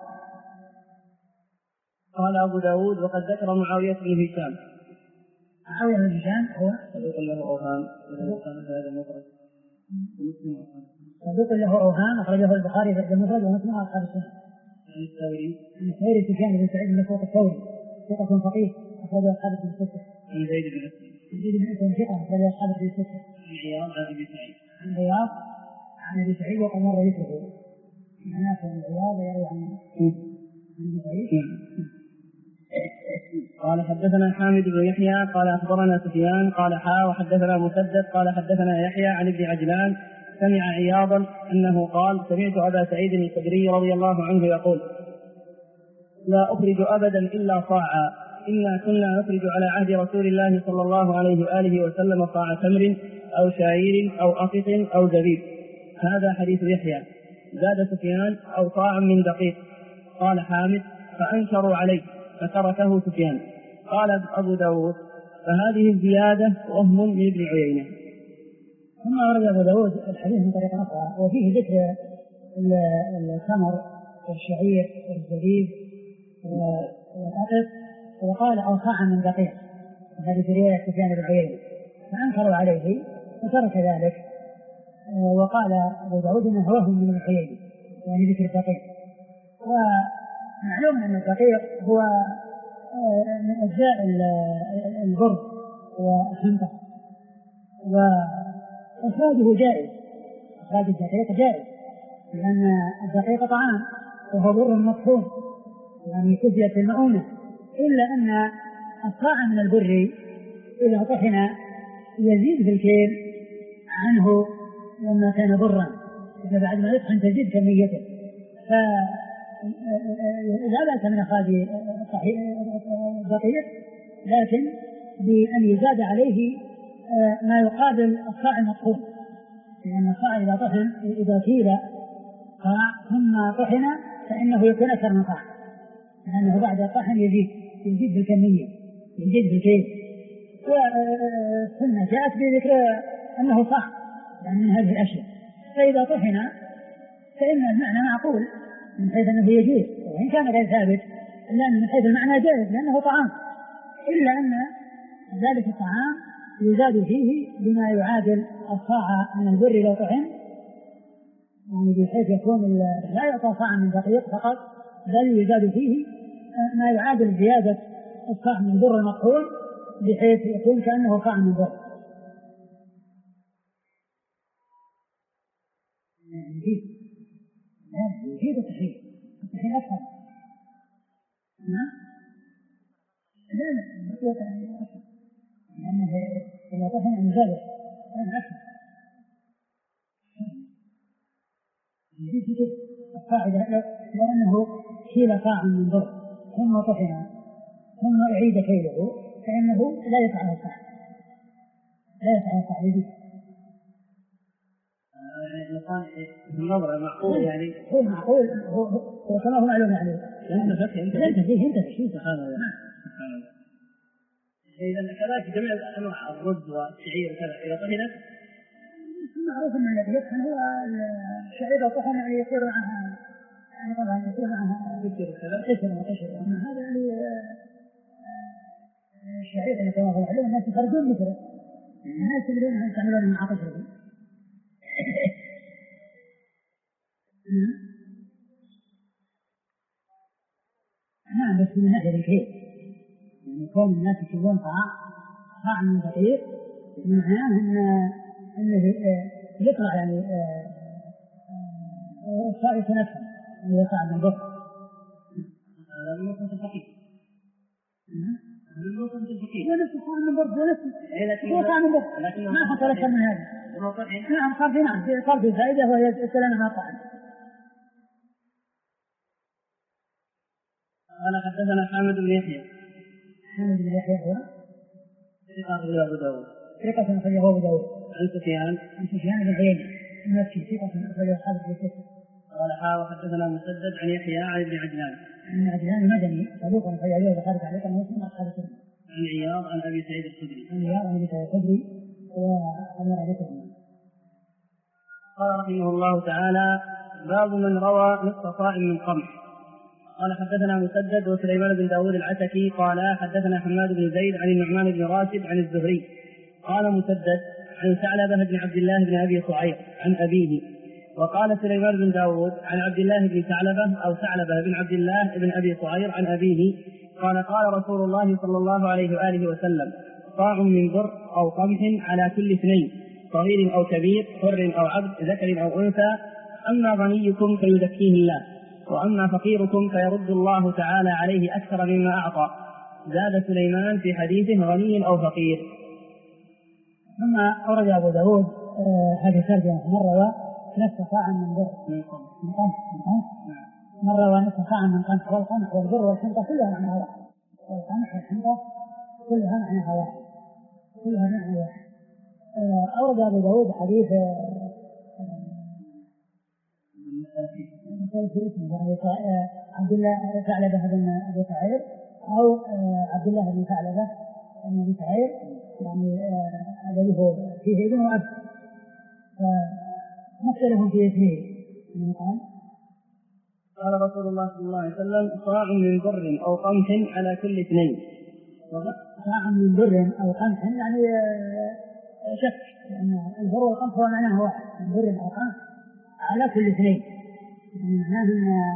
قال أبو داود وقد ذكر معاوية بن هشام هو صدوق له أوهام هذا المفرد صدوق له أوهام أخرجه البخاري في المفرد ومسلم وأصحاب السنة. الثوري سفيان بن سعيد بن فوق الثوري ثقة فقيه أخرجه أصحاب الستة. عن زيد بن أسلم ثقة أخرجه أصحاب الستة. عن عياض عن أبي سعيد. عن عياض عن أبي سعيد وقد مر ذكره. ناس من عياض يروي عن أبي سعيد. قال حدثنا حامد بن يحيى قال أخبرنا سفيان قال وحدثنا مسدد قال حدثنا يحيى عن ابن عجلان سمع عياضا أنه قال سمعت أبا سعيد الخدري رضي الله عنه يقول لا أخرج أبدا إلا صاعا إنا كنا نخرج على عهد رسول الله صلى الله عليه وآله وسلم صاع تمر أو شعير أو أقط أو زبيب. هذا حديث يحيى. زاد سفيان أو صاع من دقيق. قال حامد فأنكروا عليه فتركه سفيان. قال أبو داود فهذه الزيادة وهم من ابن عيينة. ثم أورد أبو داود الحديث من طريق أخرى وفيه ذكر التمر والشعير والزبيب والأقط وقال أو صاع من دقيق. هذه رواية سفيان بن عيينة فأنكروا عليه وترك ذلك وقال أبو داود أنه وهم من ابن عيينة يعني ذكر الدقيق. ومعلوم أن الدقيق هو من أجزاء البر والحنطة وإخراجه جائز. إخراج الدقيق جائز لأن الدقيق طعام وهو بر مطحون يعني كفية المؤونة إلا أن الصاع من البر إذا طحن يزيد في الكيل عنه لما كان برا إذا بعد ما يطحن تزيد كميته لا بأس من إخراج الدقيق لكن بأن يزاد عليه ما يقابل الصاع المطحون لأن الصاع إذا كيل ثم طحن فإنه يكون أكثر من صاع لأنه بعد الطحن يزيد بالكمية يزيد بالكيل. والسنة جاءت بذكر أنه صح يعني من هذه الأشياء فإذا طحن فإن المعنى معقول من حيث أنه يجوز وإن كان غير ثابت إلا أن من حيث المعنى جائز لأنه طعام إلا أن ذلك الطعام يزاد فيه بما يعادل الصاع من البر لو طحن يعني بحيث يكون لا يعطى صاع من دقيق فقط بل يزاد فيه ما يعادل زيادة الصاع من البر المطحون بحيث يكون كأنه صاع من بر. يزيد الطحين أكثر لا أكثر لأنه إذا طحن المزالة كان أكثر يزيد القاعدة لو أنه كيل صاع من بر ثم طحن ثم أعيد كيله فإنه لا يفعل الصاع يزيد النظرة معقول يعني هو معقول هو كما هو معلوم يعني انت فيه سبحان الله. إذا كذلك جميع أنواع الرز والشعير وكذا إذا طحنت معروف أن الذي يطحن هو الشعير طحن يعني يصير معها يعني طبعا يصير معها قشر هذا يعني الشعير اللي كما هو معلوم الناس يخرجون مثله الناس يقولون يستعملون مع قشره. نعم بس من ناحية الكيل يعني كون الناس يشوفون صاع من دقيق معناه أنه يطلع يعني الصاع يتنفس إذا صاع من بر هذا من نقطة الفقيه ونفس صاع من بر هو صاع من بر ما حصل أكثر من هذا. نعم صار في فائدة وهي السلامة مع الطعام. قال حدثنا حامد بن يحيى هو ثقة أخرجه أبو داود عن سفيان بن عيينة المكي ثقة أخرجه أصحاب الستة. قال وحدثنا مسدد عن يحيى عن ابن عجلان المدني صدوق أخرجه البخاري تعليقا ومسلم أصحاب السنة. عن عياض عن أبي سعيد الخدري وأمر ذكره. قال رحمه الله تعالى باب من روى نصف صاع من قمح. قال حدثنا مسدد وسليمان بن داود العتكي قال حدثنا حماد بن زيد عن النعمان بن راشد عن الزهري قال مسدد عن ثعلبة بن عبد الله بن أبي صعير عن أبيه. وقال سليمان بن داود عن عبد الله بن ثعلبة أو ثعلبة بن عبد الله بن أبي صعير عن أبيه قال قال رسول الله صلى الله عليه وآله وسلم: صاع من بر أو قمح على كل اثنين، صغير أو كبير، حر أو عبد، ذكر أو أنثى. أما غنيكم فيزكيه الله، وأما فقيركم فيرد الله تعالى عليه أكثر مما أعطى. زاد سليمان في حديثه: غني أو فقير. ثم أورد أبو داود هذه الترجمة: من روى نصف صاع من بر من قمح، من روى نصف صاع من قمح، والقمح والبر والحنطة كلها معناها واحد، والقمح والحنطة كلها معناها واحد، كلها معنى واحد. أورد أبو داود حديث عبد الله ثعلبة بن أبي صعير أو عبد الله بن ثعلبة بن أبي صعير، يعني الذي هو فيه ابن وأب، مختلف في اسمه. قال رسول الله صلى الله عليه وسلم: صاع من بر أو قمح على كل اثنين. صاع من بر أو قمح يعني شك، يعني البر والقمح هو معناه واحد، من بر أو قمح على كل اثنين، يعني معناه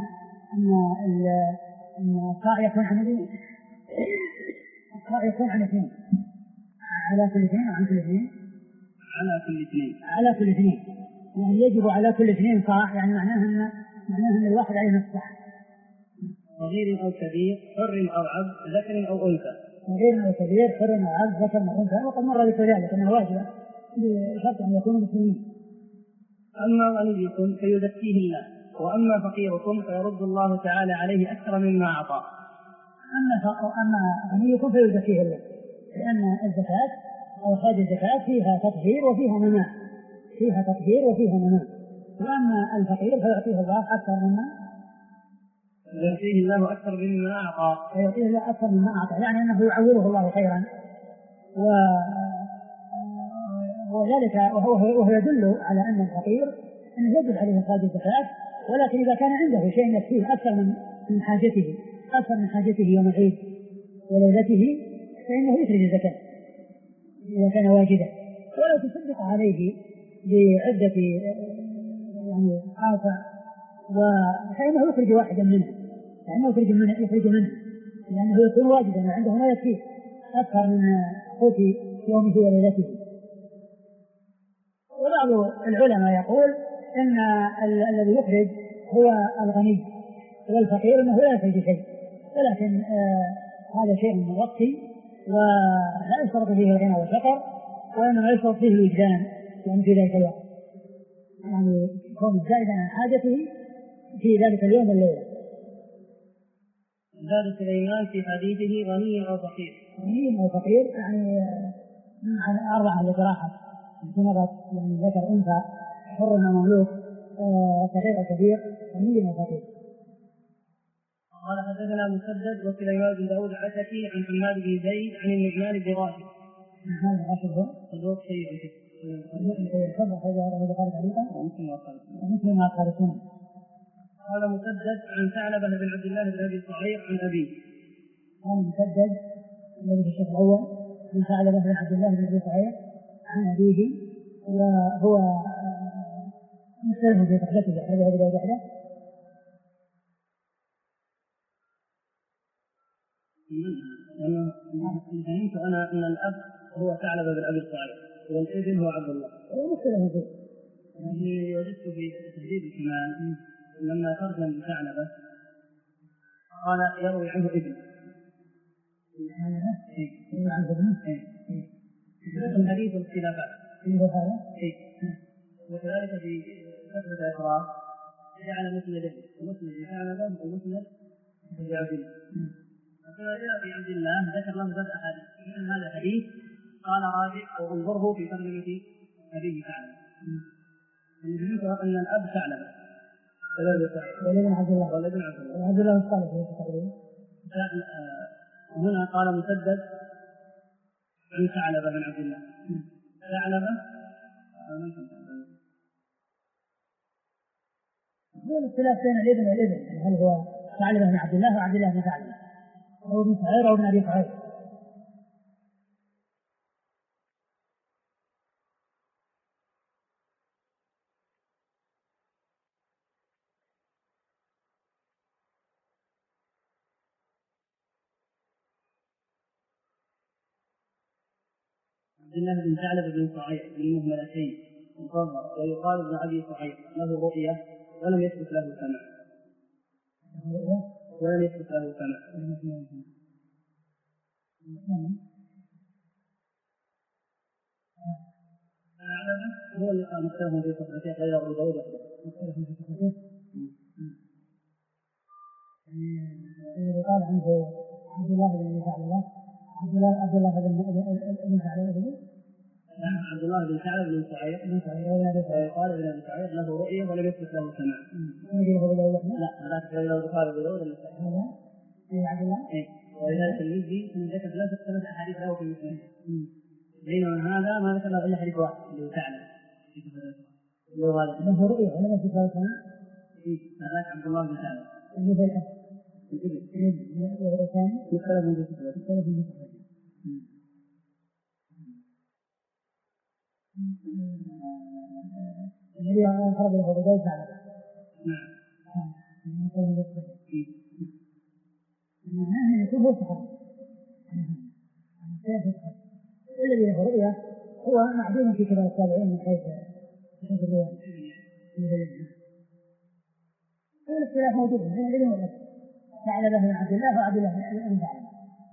أن الصاع يكون عن اثنين، الصاع يكون عن اثنين، على كل اثنين وعن كل اثنين، على كل اثنين، على كل اثنين، يعني يجب على كل اثنين صاع، يعني معناه أن الواحد عليه نصف صاع. صغير أو كبير، حر أو عبد، ذكر أو أنثى. صغير أو كبير، حر أو عبد، ذكر أو أنثى، وقد مر ذكر ذلك أنه واجب بشرط أن يكونوا مسلمين. أما غنيكم فيزكيه الله، وأما فقيركم فيرد الله تعالى عليه أكثر مما أعطى. أما غنيكم فيزكيه الله، لأن الزكاة أو إخراج الزكاة فيها تطهير وفيها نماء، فيها تطهير وفيها نماء. وأما الفقير فيعطيه الله أكثر مما يعطيه الله أكثر مما أعطى، فيعطيه الله أكثر مما أعطى، يعني أنه يعوضه الله خيرا. وذلك وهو يدل على أن الفقير أنه يجب عليه إخراج الزكاة، ولكن إذا كان عنده شيء يكفيه أكثر من حاجته، أكثر من حاجته يوم العيد وليلته، فإنه يخرج الزكاة إذا كان واجدا، ولا تصدق عليه بعدة يعني آفة، فإنه يخرج واحدا منه، لأنه يخرج منه لأنه يكون واجدا وعنده ما يكفيه أكثر من قوت يومه وليلته. وبعض العلماء يقول إن الذي يخرج هو الغني، والفقير أنه لا يخرج شيء، ولكن هذا شيء مغطي ولا يشترط فيه الغنى والفقر، وإنما يشترط فيه الوجدان، يعني في ذلك الوقت، يعني يكون زائدا عن حاجته في ذلك اليوم والليلة. زاد سليمان في حديثه: غني أو فقير. غني أو فقير يعني أربعة لقراءة مرات، يعني ذكر أنثى، حر ومملوك، صغير أو كبير، غني أو فقير. قال حدثنا مسدد وسليمان بن داود العتكي عن حماد بن زيد عن النعمان بن راشد. هذا راشد هو صدوق سيء مثل ما قال سنة. قال مسدد عن ثعلبة بن عبد الله بن أبي صعير عن أبيه. قال مسدد الذي في الشيخ الأول عن ثعلبة بن عبد الله بن أبي صعير عن أبيه، وهو مستلزم في صحبته أخرجه أبو داود وحده. فهمت أنا أن الأب هو ثعلبة بن أبي صعير والابن هو عبد الله. ومختلف فيه. يعني وجدت في تهذيب الكمال لما ترجم ثعلبة قال يروي عنه ابن. الحديث الاختلافات. وكذلك في فترة الإقرار جعل مسند ومسند لثعلبة ومسند لعبد الله. فكما جاء في عبد الله ذكر له ذات أحاديث، من هذا الحديث قال راجع وانظره في ترجمة أبيه ثعلبة. فهمت أن الأب ثعلبة ولابن عبد الله عبد الله الصالح في التقريب. هنا قال مسدد عن ثعلبة بن عبد الله. ثعلبة هو الاختلاف بين الابن والابن، هل هو ثعلبة بن عبد الله وعبد الله بن ثعلبة، أو ابن صعير أو ابن أبي صعير. عبد الله بن ثعلبة بن صعيب بن مهملتين مصغر، ويقال ابن أبي صعيب له رؤية ولم يثبت له سمع. ولم يثبت له سمع. هو اللي قال مختلف في صحته غير أبو داود. قال عنه عبد الله بن ثعلبة عبد الله بن ثعلبة عبد الله بن ثعلبة بن صعيب قال ابن أبي صعيب له رؤية ولم يثبت له سمع. لا هذاك غير البخاري وأبو داود. عبد الله. ولذلك المزي ذكر ثلاث أحاديث له في المسلم. بينما هذا ما ذكر له إلا حديث واحد اللي ثعلبة. له رؤية ولم يثبت له سمع. هذاك عبد الله بن ثعلبة. وهو ثاني مختلف من جسده. الذي أخرج له أبو داود ثعلبة. نعم. يكون هو صحيح. والذي له رؤية هو معدوم في كبار التابعين من حيث الرواية. والاختلاف موجود بين العلم والعلم. ثعلبة بن عبد الله وعبد الله بن ثعلبة.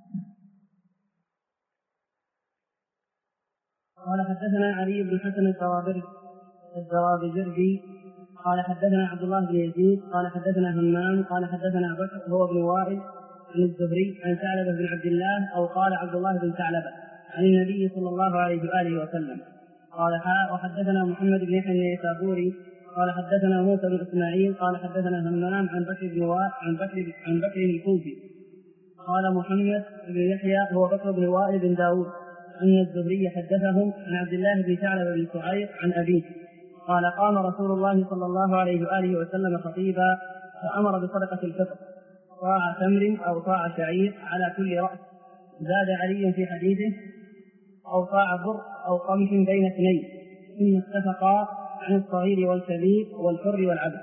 قال حدثنا علي بن حسن الزرابجردي قال حدثنا عبد الله بن يزيد قال حدثنا همام قال حدثنا بكر هو بن وائل عن الزهري عن ثعلبة بن عبد الله أو قال عبد الله بن ثعلبة عن النبي صلى الله عليه وآله وسلم. قال وحدثنا محمد بن يحيى النيسابوري قال حدثنا موسى بن إسماعيل قال حدثنا همام عن بكر الكوفي قال محمد بن يحيى هو بكر بن وائل بن داود أن الزهري حدثهم عن عبد الله بن ثعلبة بن صعيب عن أبيه قال قام رسول الله صلى الله عليه وآله وسلم خطيبا فأمر بصدقة الفطر صاع تمر أو صاع شعير على كل رأس. زاد علي في حديثه أو صاع بر أو قمح بين اثنين ثم اتفقا عن الصغير والكبير والحر والعبد.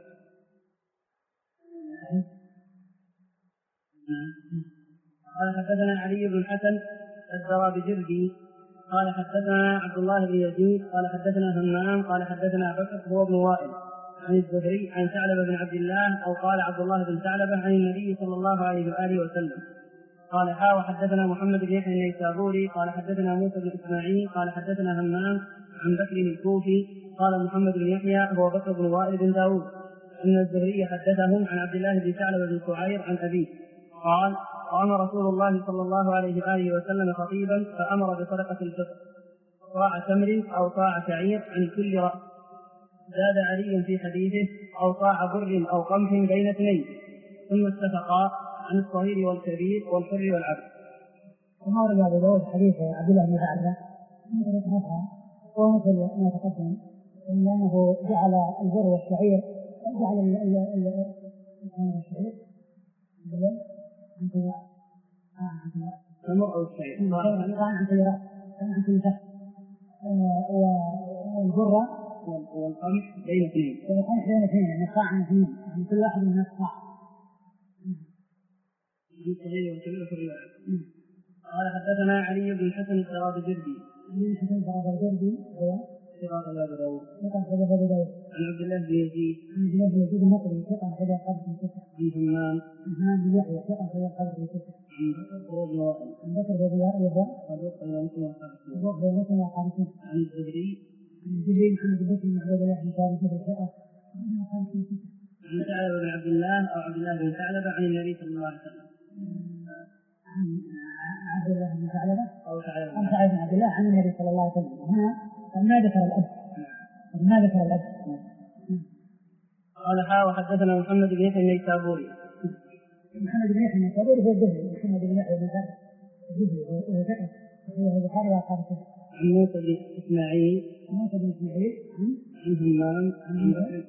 قال حدثنا علي بن حسن الزرابجردي قال حدثنا عبد الله بن يزيد قال حدثنا همام قال حدثنا بكر هو بن وائل عن الزهري عن ثعلبة بن عبد الله أو قال عبد الله بن ثعلبة عن النبي صلى الله عليه وآله وسلم. قال وحدثنا محمد بن يحيى النيسابوري قال حدثنا موسى بن إسماعيل قال حدثنا همام عن بكر الكوفي قال محمد بن يحيى هو بكر بن وائل بن داود أن الزهري حدثهم عن عبد الله بن ثعلبة بن صعير عن أبيه قال قام رسول الله صلى الله عليه وآله وسلم خطيبا فأمر بصدقة الفطر صاع تمر أو صاع شعير عن كل رأس. زاد علي في حديثه أو صاع بر أو قمح بين اثنين ثم اتفقا عن الصغير والكبير والحر والعبد. وما روى أبو داود حديث عبد الله بن ثعلبة هو مثل ما تقدم إلا أنه جعل البر والشعير جعل الشعير تمر أو الشعير عن كل شخص والبر والقمح بين اثنين يعني صاع عن اثنين يعني كل واحد من الصاع. قال حدثنا علي بن حسن الزرابجردي هو ثقة أبو داود عن عبد الله بن يزيد المقري ثقة خذ قبل ستة عن همام بن يحيى ثقة خذ قبل ستة عن بكر بن وائل عن الزهري محمد بن محمد الله بن ثابت ثقة عن ثعلبة بن عبد الله أو عبد الله بن ثعلبة عن النبي صلى الله عليه وسلم عن عبد الله بن ثعلبة أو ثعلبة عن ثعلبة بن عبد الله عن النبي صلى الله عليه وسلم. هنا ما ذكر الأب. قال وحدثنا محمد بن يحيى النيسابوري. محمد بن يحيى النيسابوري هو الزهري. محمد بن يحيى الزهري وهو ثقة هو البخاري وأصحابه. عن موسى بن إسماعيل عن همام عن بكر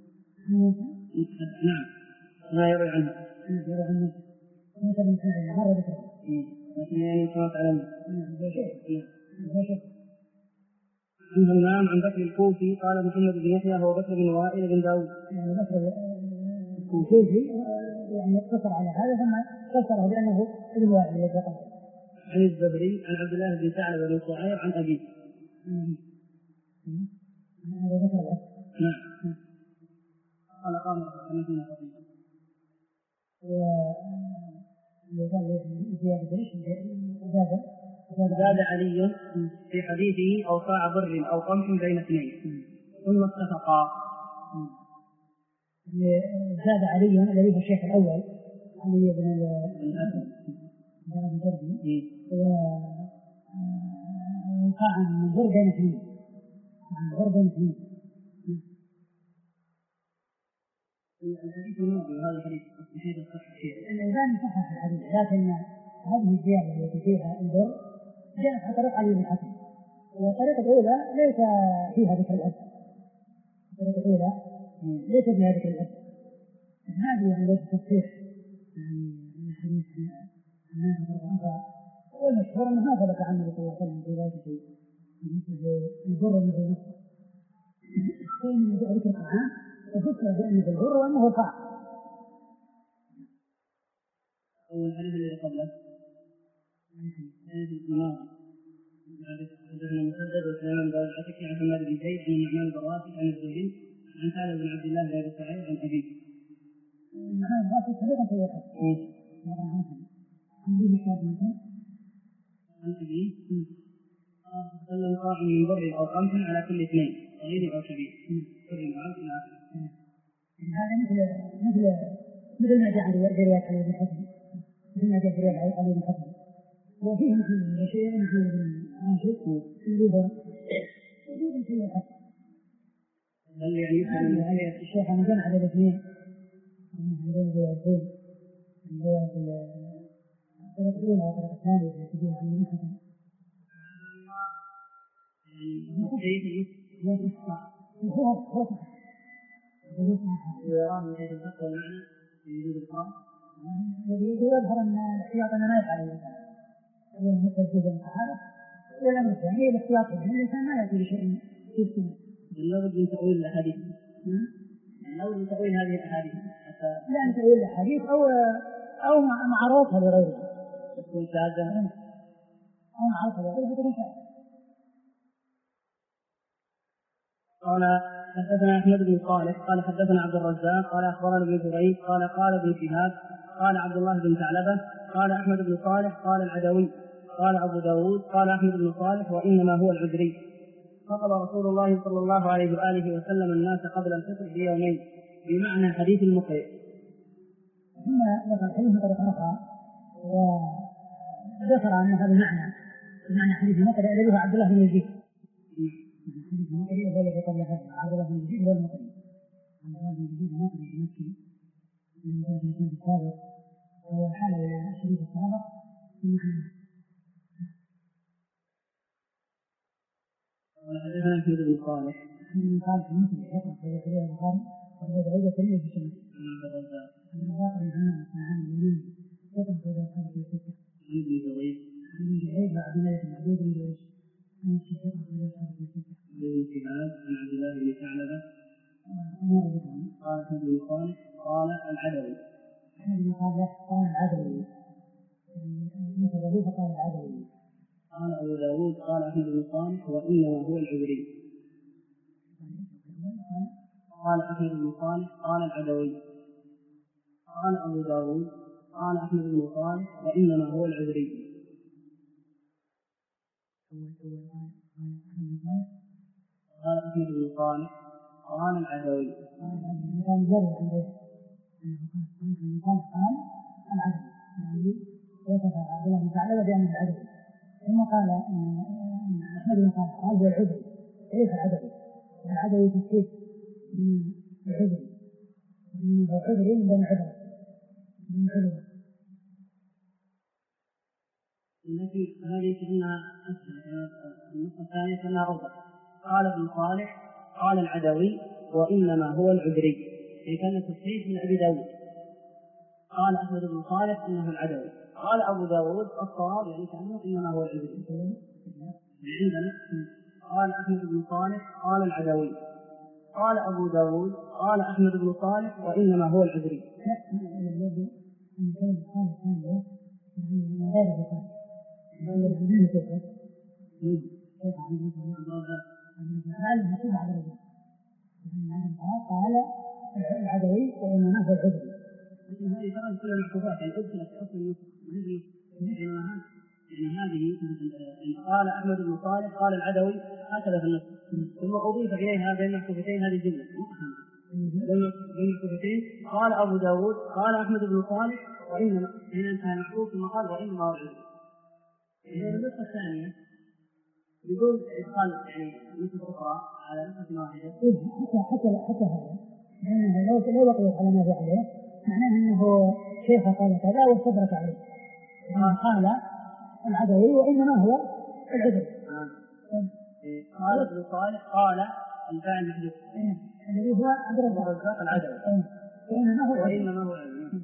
نعم ما يروي عنه موسى بن إسماعيل مرة ذكره لكن يعني كما تعلم عن همام عن بكر الكوفي قال محمد بن يحيى هو بكر بن وائل بن داود يعني بكر الكوفي يعني اقتصر على هذا ثم فسره بأنه ابن وائل الذي قبله عن الزهري عن عبد الله بن ثعلبة بن صعير عن أبيه. نعم. قال قام رسول زاد علي في حديثه أو صاع بر أو قمح بين اثنين ثم اتفقا. زاد علي الذي هو الشيخ الأول علي بن الجربي وقع من بر بين اثنين الحديث الموضوع هذا الحديث الصحيح الصحيح الإنسان صحح الحديث، لكن هذه الزيادة التي فيها البر جاءت عن طريق علي بن الحسن، والطريقة الأولى ليس فيها ذكر الأب، هذه يعني ليس تصحيح يعني الحديث عن الناس، والمشهور أنه ما ثبت عن النبي صلى الله عليه وسلم في ذلك الشيء مثل البر مثل نصر، فإن جاء ذكر الطعام وفسر بأنه البر وأنه طعام. والحديث الذي قبله حديث الماضي حدثنا مسدد وسليمان بن العتكي عن حماد بن زيد عن النعمان البراسي عن الزهري عن سعد بن عبد الله بن ابي سعيد عن ابيه. النعمان البراسي صديقا في يحيى. عن ابيه سلم صاع من بر او قمح على كل اثنين صغير او كبير كل معاذ الى اخره. هذا مثل ما جاء عن رواية علي بن الحسن، مثل ما جاء في رواية علي بن الحسن، وفيه مثل شيء مثل عاشق اللي هو وجود في الحسن. هل يعني الشيخ من جمع على الاثنين من الروايتين، الرواية الطريقة الأولى والطريقة الثانية التي فيها علي بن الحسن. الذي يظهر أن الاحتياط ما يفعل المتجدد الصحابة، والأمر الثاني الاحتياط الإنسان ما يأتي بشيء يفتن. لابد من تأويل الأحاديث. لابد من تأويل هذه الأحاديث لا من تأويل الأحاديث أو معروفها لغيره تكون شاذة أو معروفها لغيره تكون شاذة. قال حدثنا أحمد بن صالح قال حدثنا عبد الرزاق قال أخبرنا ابن جريج قال ابن شهاب قال عبد الله بن ثعلبة قال أحمد بن صالح قال العدوي قال أبو داود قال أحمد بن صالح وإنما هو العذري. خطب رسول الله صلى الله عليه وآله وسلم الناس قبل الفطر بيومين بمعنى حديث المقرئ. ثم ذكر حديث بطريقة أخرى وذكر أن هذا بمعنى حديث المقرئ الذي هو عبد الله بن يزيد. حديث المقرئ هو الذي قبل هذا، عبد الله بن يزيد هو المقرئ. عبد الله بن يزيد المقرئ المكي من كان في الكتاب السابق وهو حال إلى الشريف السابق في محله. حدثنا أحمد بن صالح من قال في مثل يقرأ في كتاب البخاري وهو دعوة كلمة في الشمس. من باقي الجماعة عن اليمين يقرأ في البخاري في الستة. ابن جريج من جريج بعد ملك معبود بن جريج من الشيخ يقرأ في البخاري في الستة. من شهاب عن عبد الله بن ثعلبة قال أحمد بن صالح قال العدوي. أحمد بن صالح قال العدوي مثل ذلك قال العدوي. قال أبو داود قال أحمد بن صالح وإنما هو العذري. قال أحمد بن صالح قال العدوي. قال أبو داود قال أحمد بن صالح وإنما هو العذري. قال أحمد بن صالح قال العدوي. كان جرب عليه قال العدوي يعني وصف عبد الله بن ثعلبة بأنه العدوي، ثم قال أحمد بن صالح قال هو العذري ليس العدوي. العدوي تسكيت من العذري من العذري من بين عذري من عذري. التي هذه كأنها أسهل النقطة الثانية كأنها أوضح. قال ابن صالح قال العدوي وإنما هو العذري في كان تصحيح من أبي داود. قال أحمد بن صالح إنه العدوي. قال أبو داود الصواب يعني كأنه إنما هو العذري. عندنا قال أحمد بن صالح قال العدوي. قال أبو داود قال أحمد بن صالح وإنما هو العذري. قال العدوي وإنما هو العدوي. هذه ترى كل المعطوفات يعني أدخلت أصل يعني هذه قال أحمد بن صالح قال العدوي هكذا في النص، ثم أضيف إليها بين المعطوفتين هذه الجملة بين المعطوفتين قال أبو داود قال أحمد بن صالح وإنما هنا انتهى المعطوف ثم قال وإنما هو العدوي. إذا النسخة الثانية بدون إدخال يعني نسخة أخرى على نسخة واحدة حتى هذا لأنه لو بقيت على ما في عليه معناه أنه شيخ قال كذا واستدرك عليه قال العدوي وإنما هو العدل. قال ابن صالح قال الفاعل محذوف الذي هو الرزاق العدوي وإنما هو العدل.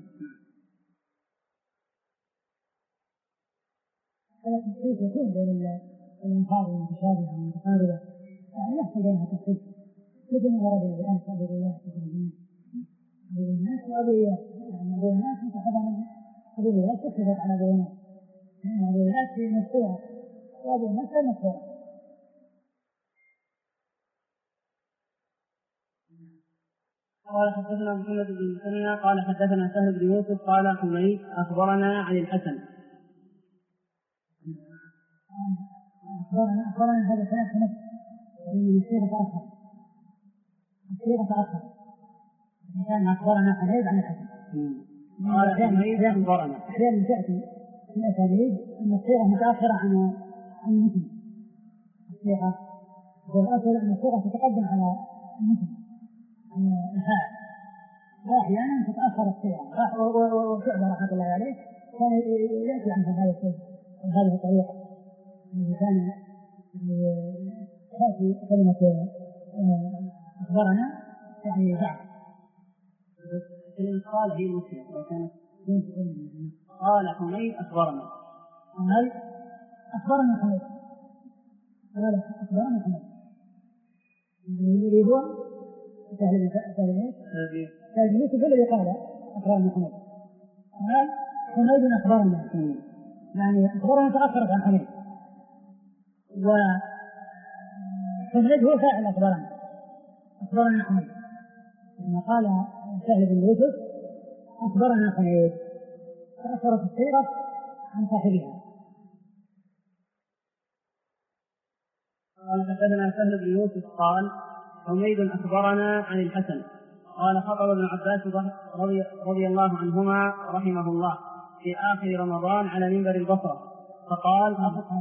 هذا التفصيل يكون بين الألفاظ المتشابهة والمتقاربة يعني يحصل بينها تفصيل مثل ما ورد الآن في أبو الناس وأبويات يعني أبو الناس متحضر أبويات تكتبت على أبو الناس يعني أبو الناس في مذكورة وأبو الناس غير مذكورة. قال حدثنا محمد بن مسنى قال حدثنا سهل بن يوسف قال حميد أخبرنا عن الحسن. أخبرنا هذا ثلاث نفس وإنه الصيغة أخر كان أخبرنا حميد عن الحسن. قال حميد أخبرنا أحيانا تأتي في الأساليب أن الصيغة متأخرة عن المتن. الصيغة والأصل أن الصيغة تتقدم على المتن الفاعل وأحيانا تتأخر الصيغة وشعبة رحمة الله عليه كان يأتي عنها هذا الشيء هذه الطريقة التي كان تأتي كلمة أخبرنا يعني بعد قال هي مسلم وكانت قال حميد أخبرنا قال أخبرنا حميد قال أخبرنا حميد يريدون سهل يوسف الذي قال أخبرنا حميد قال حميد أخبرنا يعني أخبرنا تأخرت عن حميد وحميد هو فاعل أخبرنا حميد لما قال سهل بن يوسف أخبرنا حميد تأثرت الصيغة عن صاحبها. قال حدثنا سهل بن يوسف قال حميد أخبرنا عن الحسن قال خطب ابن عباس رضي الله عنهما رحمه الله في آخر رمضان على منبر البصرة فقال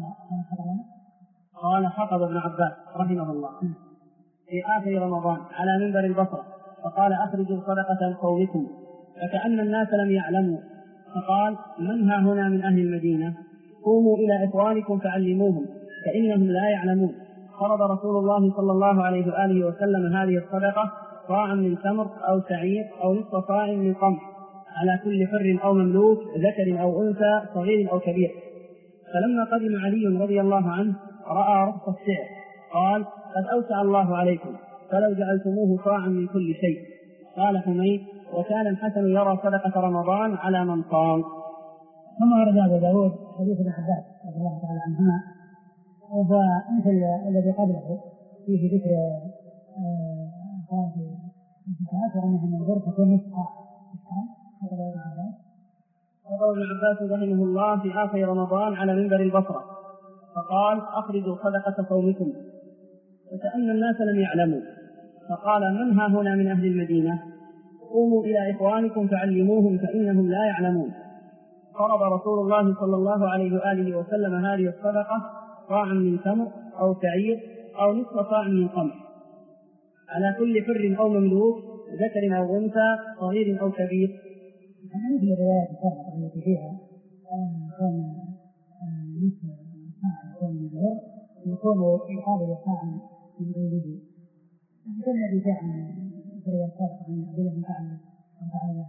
قال خطب ابن عباس رحمه الله في آخر رمضان على منبر البصرة فقال أخرجوا صدقة قومكم فكأن الناس لم يعلموا فقال من ها هنا من أهل المدينة قوموا إلى إخوانكم فعلموهم فإنهم لا يعلمون. فرض رسول الله صلى الله عليه وآله وسلم هذه الصدقة صاعا من تمر أو شعير أو نصف صاع من قمح على كل حر أو مملوك ذكر أو أنثى صغير أو كبير. فلما قدم علي رضي الله عنه رأى رخص السعر قال قد أوسع الله عليكم فلو جعلتموه صاعا من كل شيء. قال حميد وكان الحسن يرى صدقة رمضان على من صام. ثم ورد أبو داود حديث ابن عباس رضي الله تعالى عنهما ومثل الذي قبله فيه ذكر الزكاة وأنها من البر تكون نصفا. وقال ابن عباس رحمه الله في آخر رمضان على منبر البصرة فقال أخرجوا صدقة قومكم وكأن الناس لم يعلموا فقال من ها هنا من أهل المدينة قوموا إلى إخوانكم فعلموهم فإنهم لا يعلمون. فرض رسول الله صلى الله عليه وآله وسلم هذه الصدقة صاعا من تمر أو شعير أو نصف صاع من قمح على كل حر أو مملوك ذكر أو أنثى صغير أو كبير. مثل الروايات السابقة التي فيها كان نصف صاع يكون من البر يكون يقابل صاع من غيره كل الذي جاء عن الروايات السابقة عن عبد الله بن تعالى.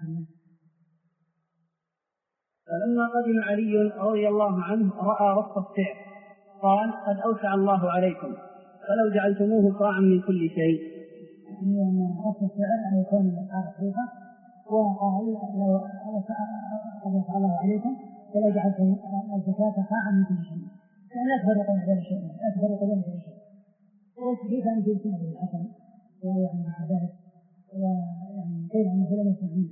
فلما قدم علي رضي الله عنه رأى رخص السعر قال قد أوسع الله عليكم فلو جعلتموه صاعا من كل شيء. يعني رخص السعر أن يكون الأسعار رخيصة وقال لو أوسع الله عليكم ولا جعلت الزكاة صاعا من كل شيء، يعني لا تفرق بين شيء، لا تفرق بين كل شيء. والحديث عن جيد سنة الحسن ويعني ذلك، ويعني قيل أنه لم يسمع منه.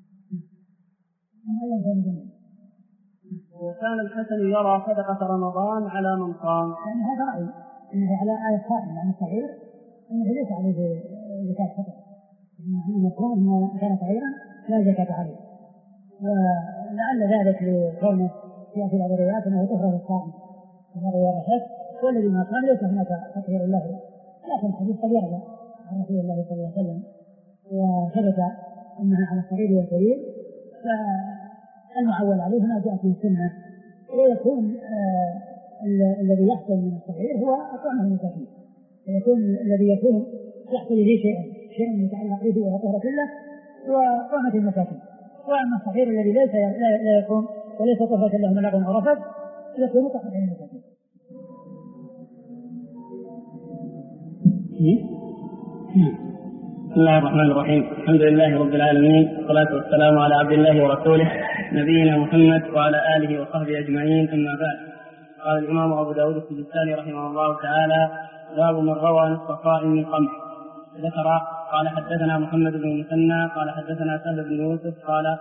وكان الحسن يرى صدقة رمضان على من صام. يعني هذا رأي أنه على آية صائم عن الصغير أنه ليس عليه زكاة فطر، المفهوم أنه كان صغيرا لا زكاة عليه، ولعل ذلك لكونه في الضروريات أنه طهر للصائم والرحلة، والذي ما صام ليس هناك تطهير له، لكن الحديث قد يرجع عن رسول الله صلى الله عليه وسلم وثبت أنها على الصغير والكبير، فالمعول عليه ما جاء في السنة، ويكون الذي يحصل من الصغير هو طعمه المساكين، ويكون الذي يكون يحصل به شيء يتعلق به ويطهر كله وطعمة المساكين. وأما الصغير الذي لا يكون وليس طهرة له ملغ أو رفث يكون طعمة المساكين. بسم الله الرحمن الرحيم. الحمد لله رب العالمين، والصلاة والسلام على عبد الله ورسوله نبينا محمد وعلى آله وصحبه أجمعين، أما بعد. قال الإمام أبو داود السجستاني رحمه الله تعالى: باب من روى نصف صاع من قمح. ذكر قال: حدثنا محمد بن المثنى قال حدثنا سهل بن يوسف قال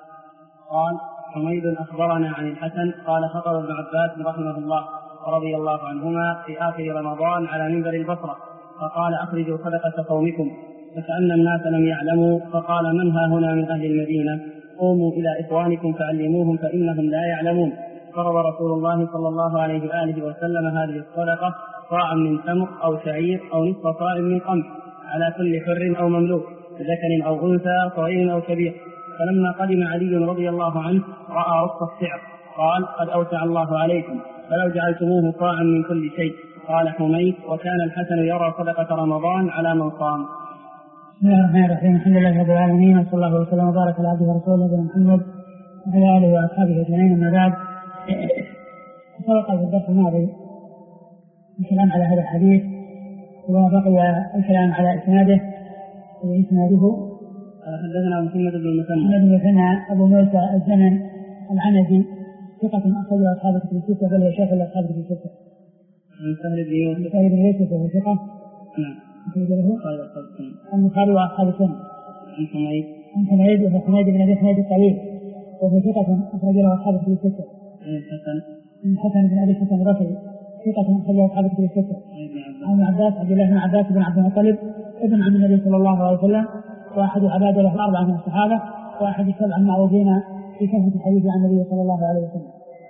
حميد أخبرنا عن الحسن قال: خطب ابن عباس رحمه الله ورضي الله عنهما في آخر رمضان على منبر البصرة، فقال: أخرجوا صدقة قومكم، فكأن الناس لم يعلموا، فقال: من ها هنا من أهل المدينة؟ قوموا إلى إخوانكم فعلموهم فإنهم لا يعلمون. فرض رسول الله صلى الله عليه وآله وسلم هذه الصدقة صاعا من تمر أو شعير أو نصف صاع من قمح على كل حر أو مملوك ذكر أو أنثى صغير أو كبير. فلما قدم علي رضي الله عنه رأى رخص السعر قال: قد أوسع الله عليكم، فلو جعلتموه صاعا من كل شيء. قال حميد: وكان الحسن يرى صدقة رمضان على من صام. بسم الله الرحمن الرحيم. الحمد لله رب العالمين، وصلى الله وسلم وبارك على عبده ورسوله نبينا محمد وعلى آله وأصحابه أجمعين، أما بعد. سبق في الدرس الماضي الكلام على هذا الحديث، وبقي الكلام على إسناده. حدثنا محمد بن المثنى أبو موسى الزمن العنزي، ثقة أخرجه أصحاب الكتب الستة، بل هو شيخ أصحاب الكتب الستة. سهل بن يوسف وهو ثقة. نعم. البخاري وأصحاب السنة. عن حميد وهو حميد بن أبي حميد الطويل، وهو ثقة أخرجه أصحاب الكتب الستة. الحسن بن أبي الحسن البصري، ثقة أخرجه أصحاب الكتب الستة. عن عباس عبد الله بن عباس بن عبد المطلب ابن عم النبي صلى الله عليه وسلم، وأحد عباد له الأربعة من الصحابة، وأحد السبع المعروفين في كثرة الحديث عن النبي صلى الله عليه وسلم.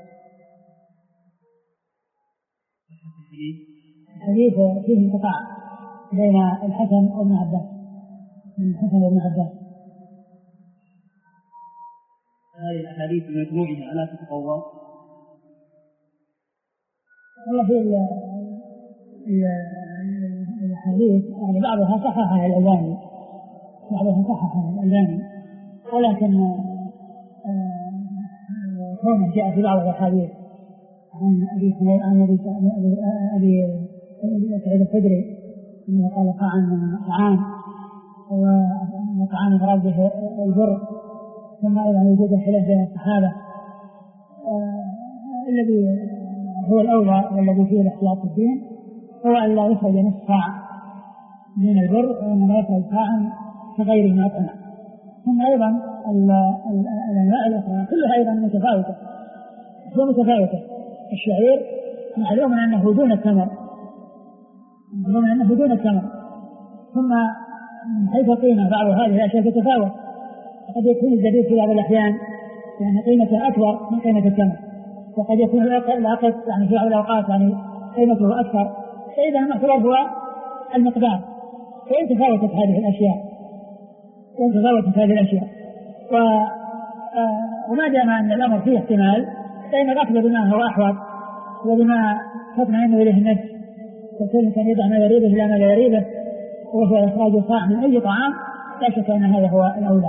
الحديث فيه انقطاع بين الحسن وابن عباس، هذه الأحاديث بمجموعها ألا تتقوى؟ والله في الحديث يعني بعضها صححها الألباني، ولكن كونه جاء في بعض الأحاديث عن أبي سعيد الخدري أنه قال: طعام وطعام مراد به البر، ثم أيضا وجود الخلاف بين الصحابة. الذي هو الأولى والذي فيه الاحتياط في الدين هو أن لا يخرج نصف صاع من البر، وإنما يخرج صاعا كغيره من الأطعمة. ثم أيضا الأنواع الأخرى كلها أيضا متفاوتة. الشعير معلوم أنه دون التمر، ثم من حيث قيمة بعض هذه الأشياء تتفاوت. قد يكون الزبيب في بعض الأحيان يعني قيمته أكبر من قيمة التمر، وقد يكون العقد يعني في بعض الأوقات يعني قيمته أكثر. فإذا المحصول هو المقدار، وإن تفاوتت هذه الأشياء وما دام أن الأمر فيه احتمال، فإن الأخذ بما هو أحوط وبما تطمئن إليه النفس، وكل كان يدع ما يريده إلى ما لا يريده، وهو إخراج صاع من أي طعام، لا شك أن هذا هو الأولى.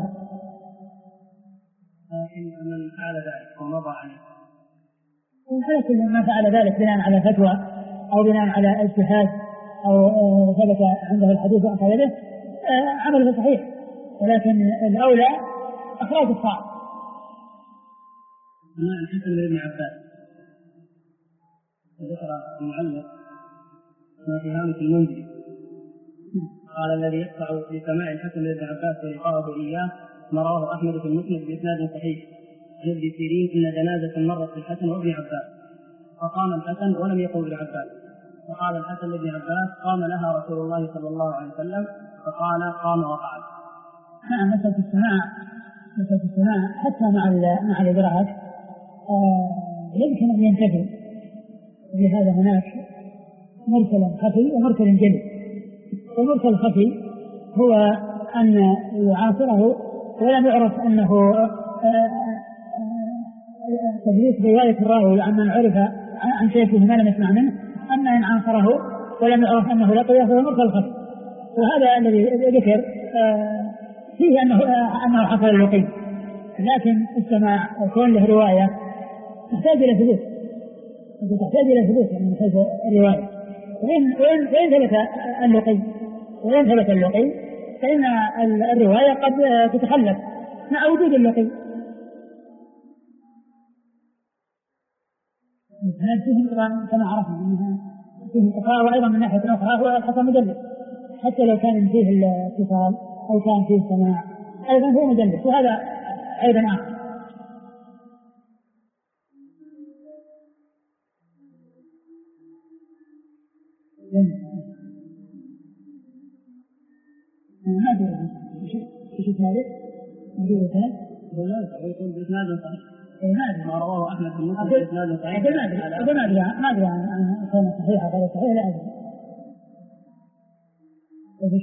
لكن من فعل ذلك ومضى عليه، على كل من فعل ذلك بناء على فتوى أو بناء على اجتهاد أو ثبت عنده الحديث وأخذ به، عمله صحيح، ولكن الأولى إخراج الصاع. سماع الحسن بن عباس. وذكر المعلق ما في هامش المنذري قال الذي يقطع في سماع الحسن بن عباس ولقاءه إياه ما رواه أحمد في المسند بإسناد صحيح عن ابن سيرين إن جنازة مرت في الحسن وابن عباس فقام الحسن ولم يقم ابن عباس فقال الحسن لابن عباس قام لها رسول الله صلى الله عليه وسلم فقال قام وقعد. نعم مسألة السماع حتى مع الإدراك يمكن أن ينتفي بهذا هناك مرسل خفي ومرسل جلي. المرسل الخفي هو أن يعاصره ولم يعرف أنه تدليس رواية الراوي عمن عرف عن شيخه ما لم يسمع منه، أما إن عاصره ولم يعرف أنه لقيه فهو مرسل خفي. وهذا الذي ذكر فيه أنه حصل اللقي، لكن السماع وكون له رواية تحتاج إلى ثبوت، يعني من حيث الرواية. وإن ثبت اللقي فإن الرواية قد تتخلف مع وجود اللقي. هذا فيه كما عرفنا أنها فيه انقطاع، وأيضا من ناحية أخرى هو الحسن مدلس، حتى لو كان فيه الاتصال أو كان فيه سماع أيضا هو مدلس، وهذا أيضا آخر. ما أدري إيش الثالث موجود الثالث ولا يقول بإسناد صحيح. ما رواه أحمد بن مسلم بإسناد صحيح. ما أدري عن كان صحيح أو غير صحيح، لا أدري. إيش؟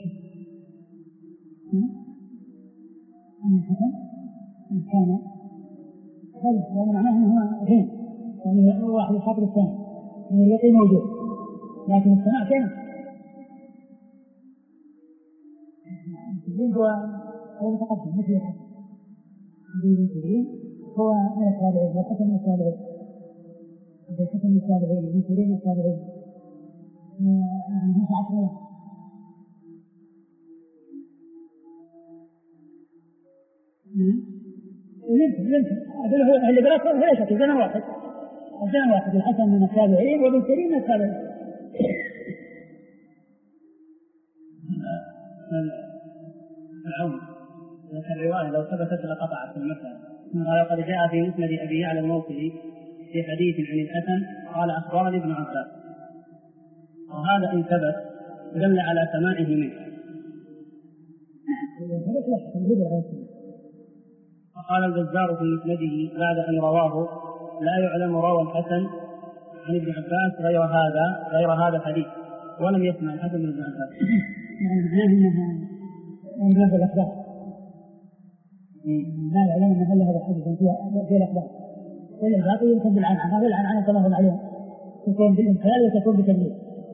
أن الحسن كان هذا يعني معناه أنه غين، يعني هو واحد الخاطر الثاني، يعني اليقين موجود، لكن السماع كان هو متقدم مثل الحسن هو من التابعين، والحسن من التابعين، الحسن من التابعين، ابن سيرين من التابعين، يعني 15 واحد. يمكن هو اللي بلاك هو ليس في زمن واحد، الحسن من التابعين وابن سيرين من التابعين. العون الرواية لو ثبتت لقطعت في المسألة. قال قد جاء في مسند أبي يعلى الموصلي في حديث عن الحسن قال أخبرني ابن عباس، وهذا إن ثبت دل على سماعه منه. وقال البزار في مسنده بعد أن رواه لا يعلم روى الحسن عن ابن عباس غير هذا الحديث ولم يسمع الحسن من ابن عباس. من هذا الأخبار لا يعلم أن هذا الحديث في الأخبار، والباقي يمكن بالعنعنة، والعنعنة كما هو معلوم تكون بالإمثال وتكون بالتدليس.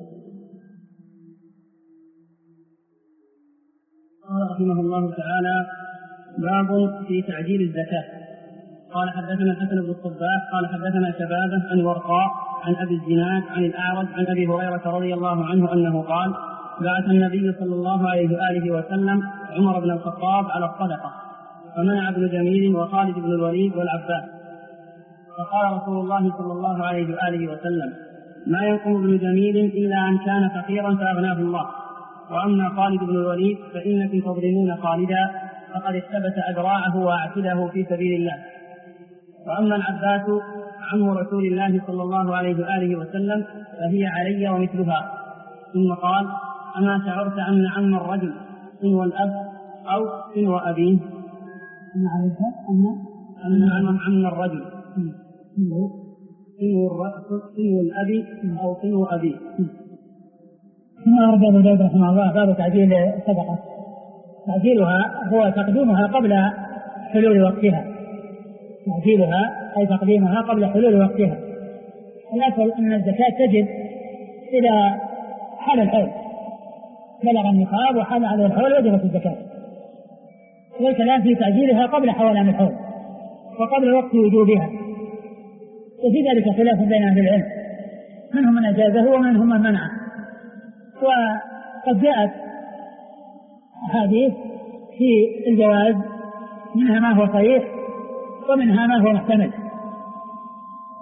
قال رحمه الله تعالى باب في تعجيل الزكاة. قال حدثنا الحسن بن الصباح قال حدثنا شبابه عن ورقاء عن أبي الزناد عن الأعرج عن أبي هريرة رضي الله عنه أنه قال بعث النبي صلى الله عليه وآله وسلم عمر بن الخطاب على الصدقة فمنع ابن جميل وخالد بن الوليد والعباس، فقال رسول الله صلى الله عليه وآله وسلم ما ينقم ابن جميل إلا أن كان فقيرا فأغناه الله، وأما خالد بن الوليد فإنكم تظلمون خالدا فقد احتبس أذراعه وأعتده في سبيل الله، وأما العباس عم رسول الله صلى الله عليه وآله وسلم فهي علي ومثلها. ثم قال أما شعرت أن عم الرجل سنو الأب أو سنو أبيه؟ أن عم الرجل سنو الأب أو سنو أبيه. ثم أرد أبو داود رحمه الله باب تعجيل الصدقة. تعجيلها هو تقديمها قبل حلول وقتها، تعجيلها أي تقديمها قبل حلول وقتها. الأصل أن الزكاة تجب إلى حال الحول، بلغ النصاب وحال على الحول وجبت الزكاة، والكلام في تعجيلها قبل حولان الحول وقبل وقت وجوبها، وفي ذلك خلاف بين أهل العلم، منهم من أجازه ومنهم من منعه. وقد جاءت أحاديث في الجواز، منها ما هو صحيح ومنها ما هو محتمل،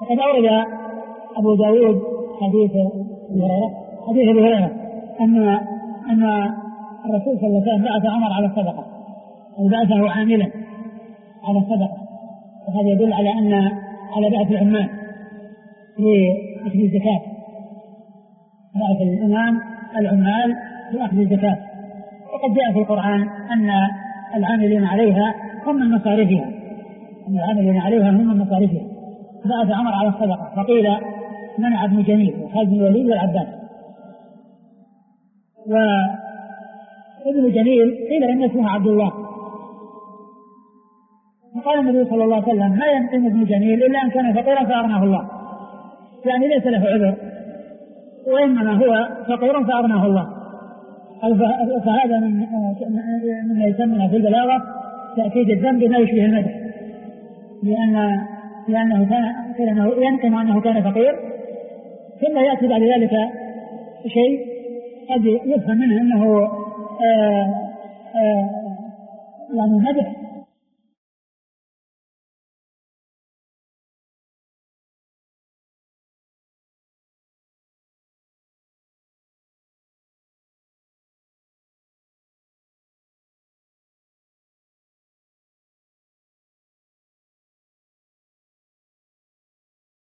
قد أورد أبو داود حديث أبي هريرة أن الرسول صلى الله عليه وسلم بعث عمر على الصدقة أو بعثه عاملا على الصدقة، وهذا يدل على بعث العمال لأخذ الزكاة، بعث الإمام العمال لأخذ الزكاة. وقد جاء في القرآن أن العاملين عليها هم من مصارفها، بعث عمر على الصدقة، فقيل منع ابن جميل وخالد بن الوليد والعباس. وابن جميل قيل إن اسمه عبد الله، فقال النبي صلى الله عليه وسلم ما يمكن ابن جميل إلا أن كان فقيرا فأغناه الله، يعني ليس له عذر، وإنما هو فقير فأغناه الله. فهذا مما يسمى في البلاغة تأكيد الذنب بما يشبه المدح، لأنه يمكن أنه كان فقير، ثم يأتي بعد ذلك شيء قد يفهم منه أنه يعني مدح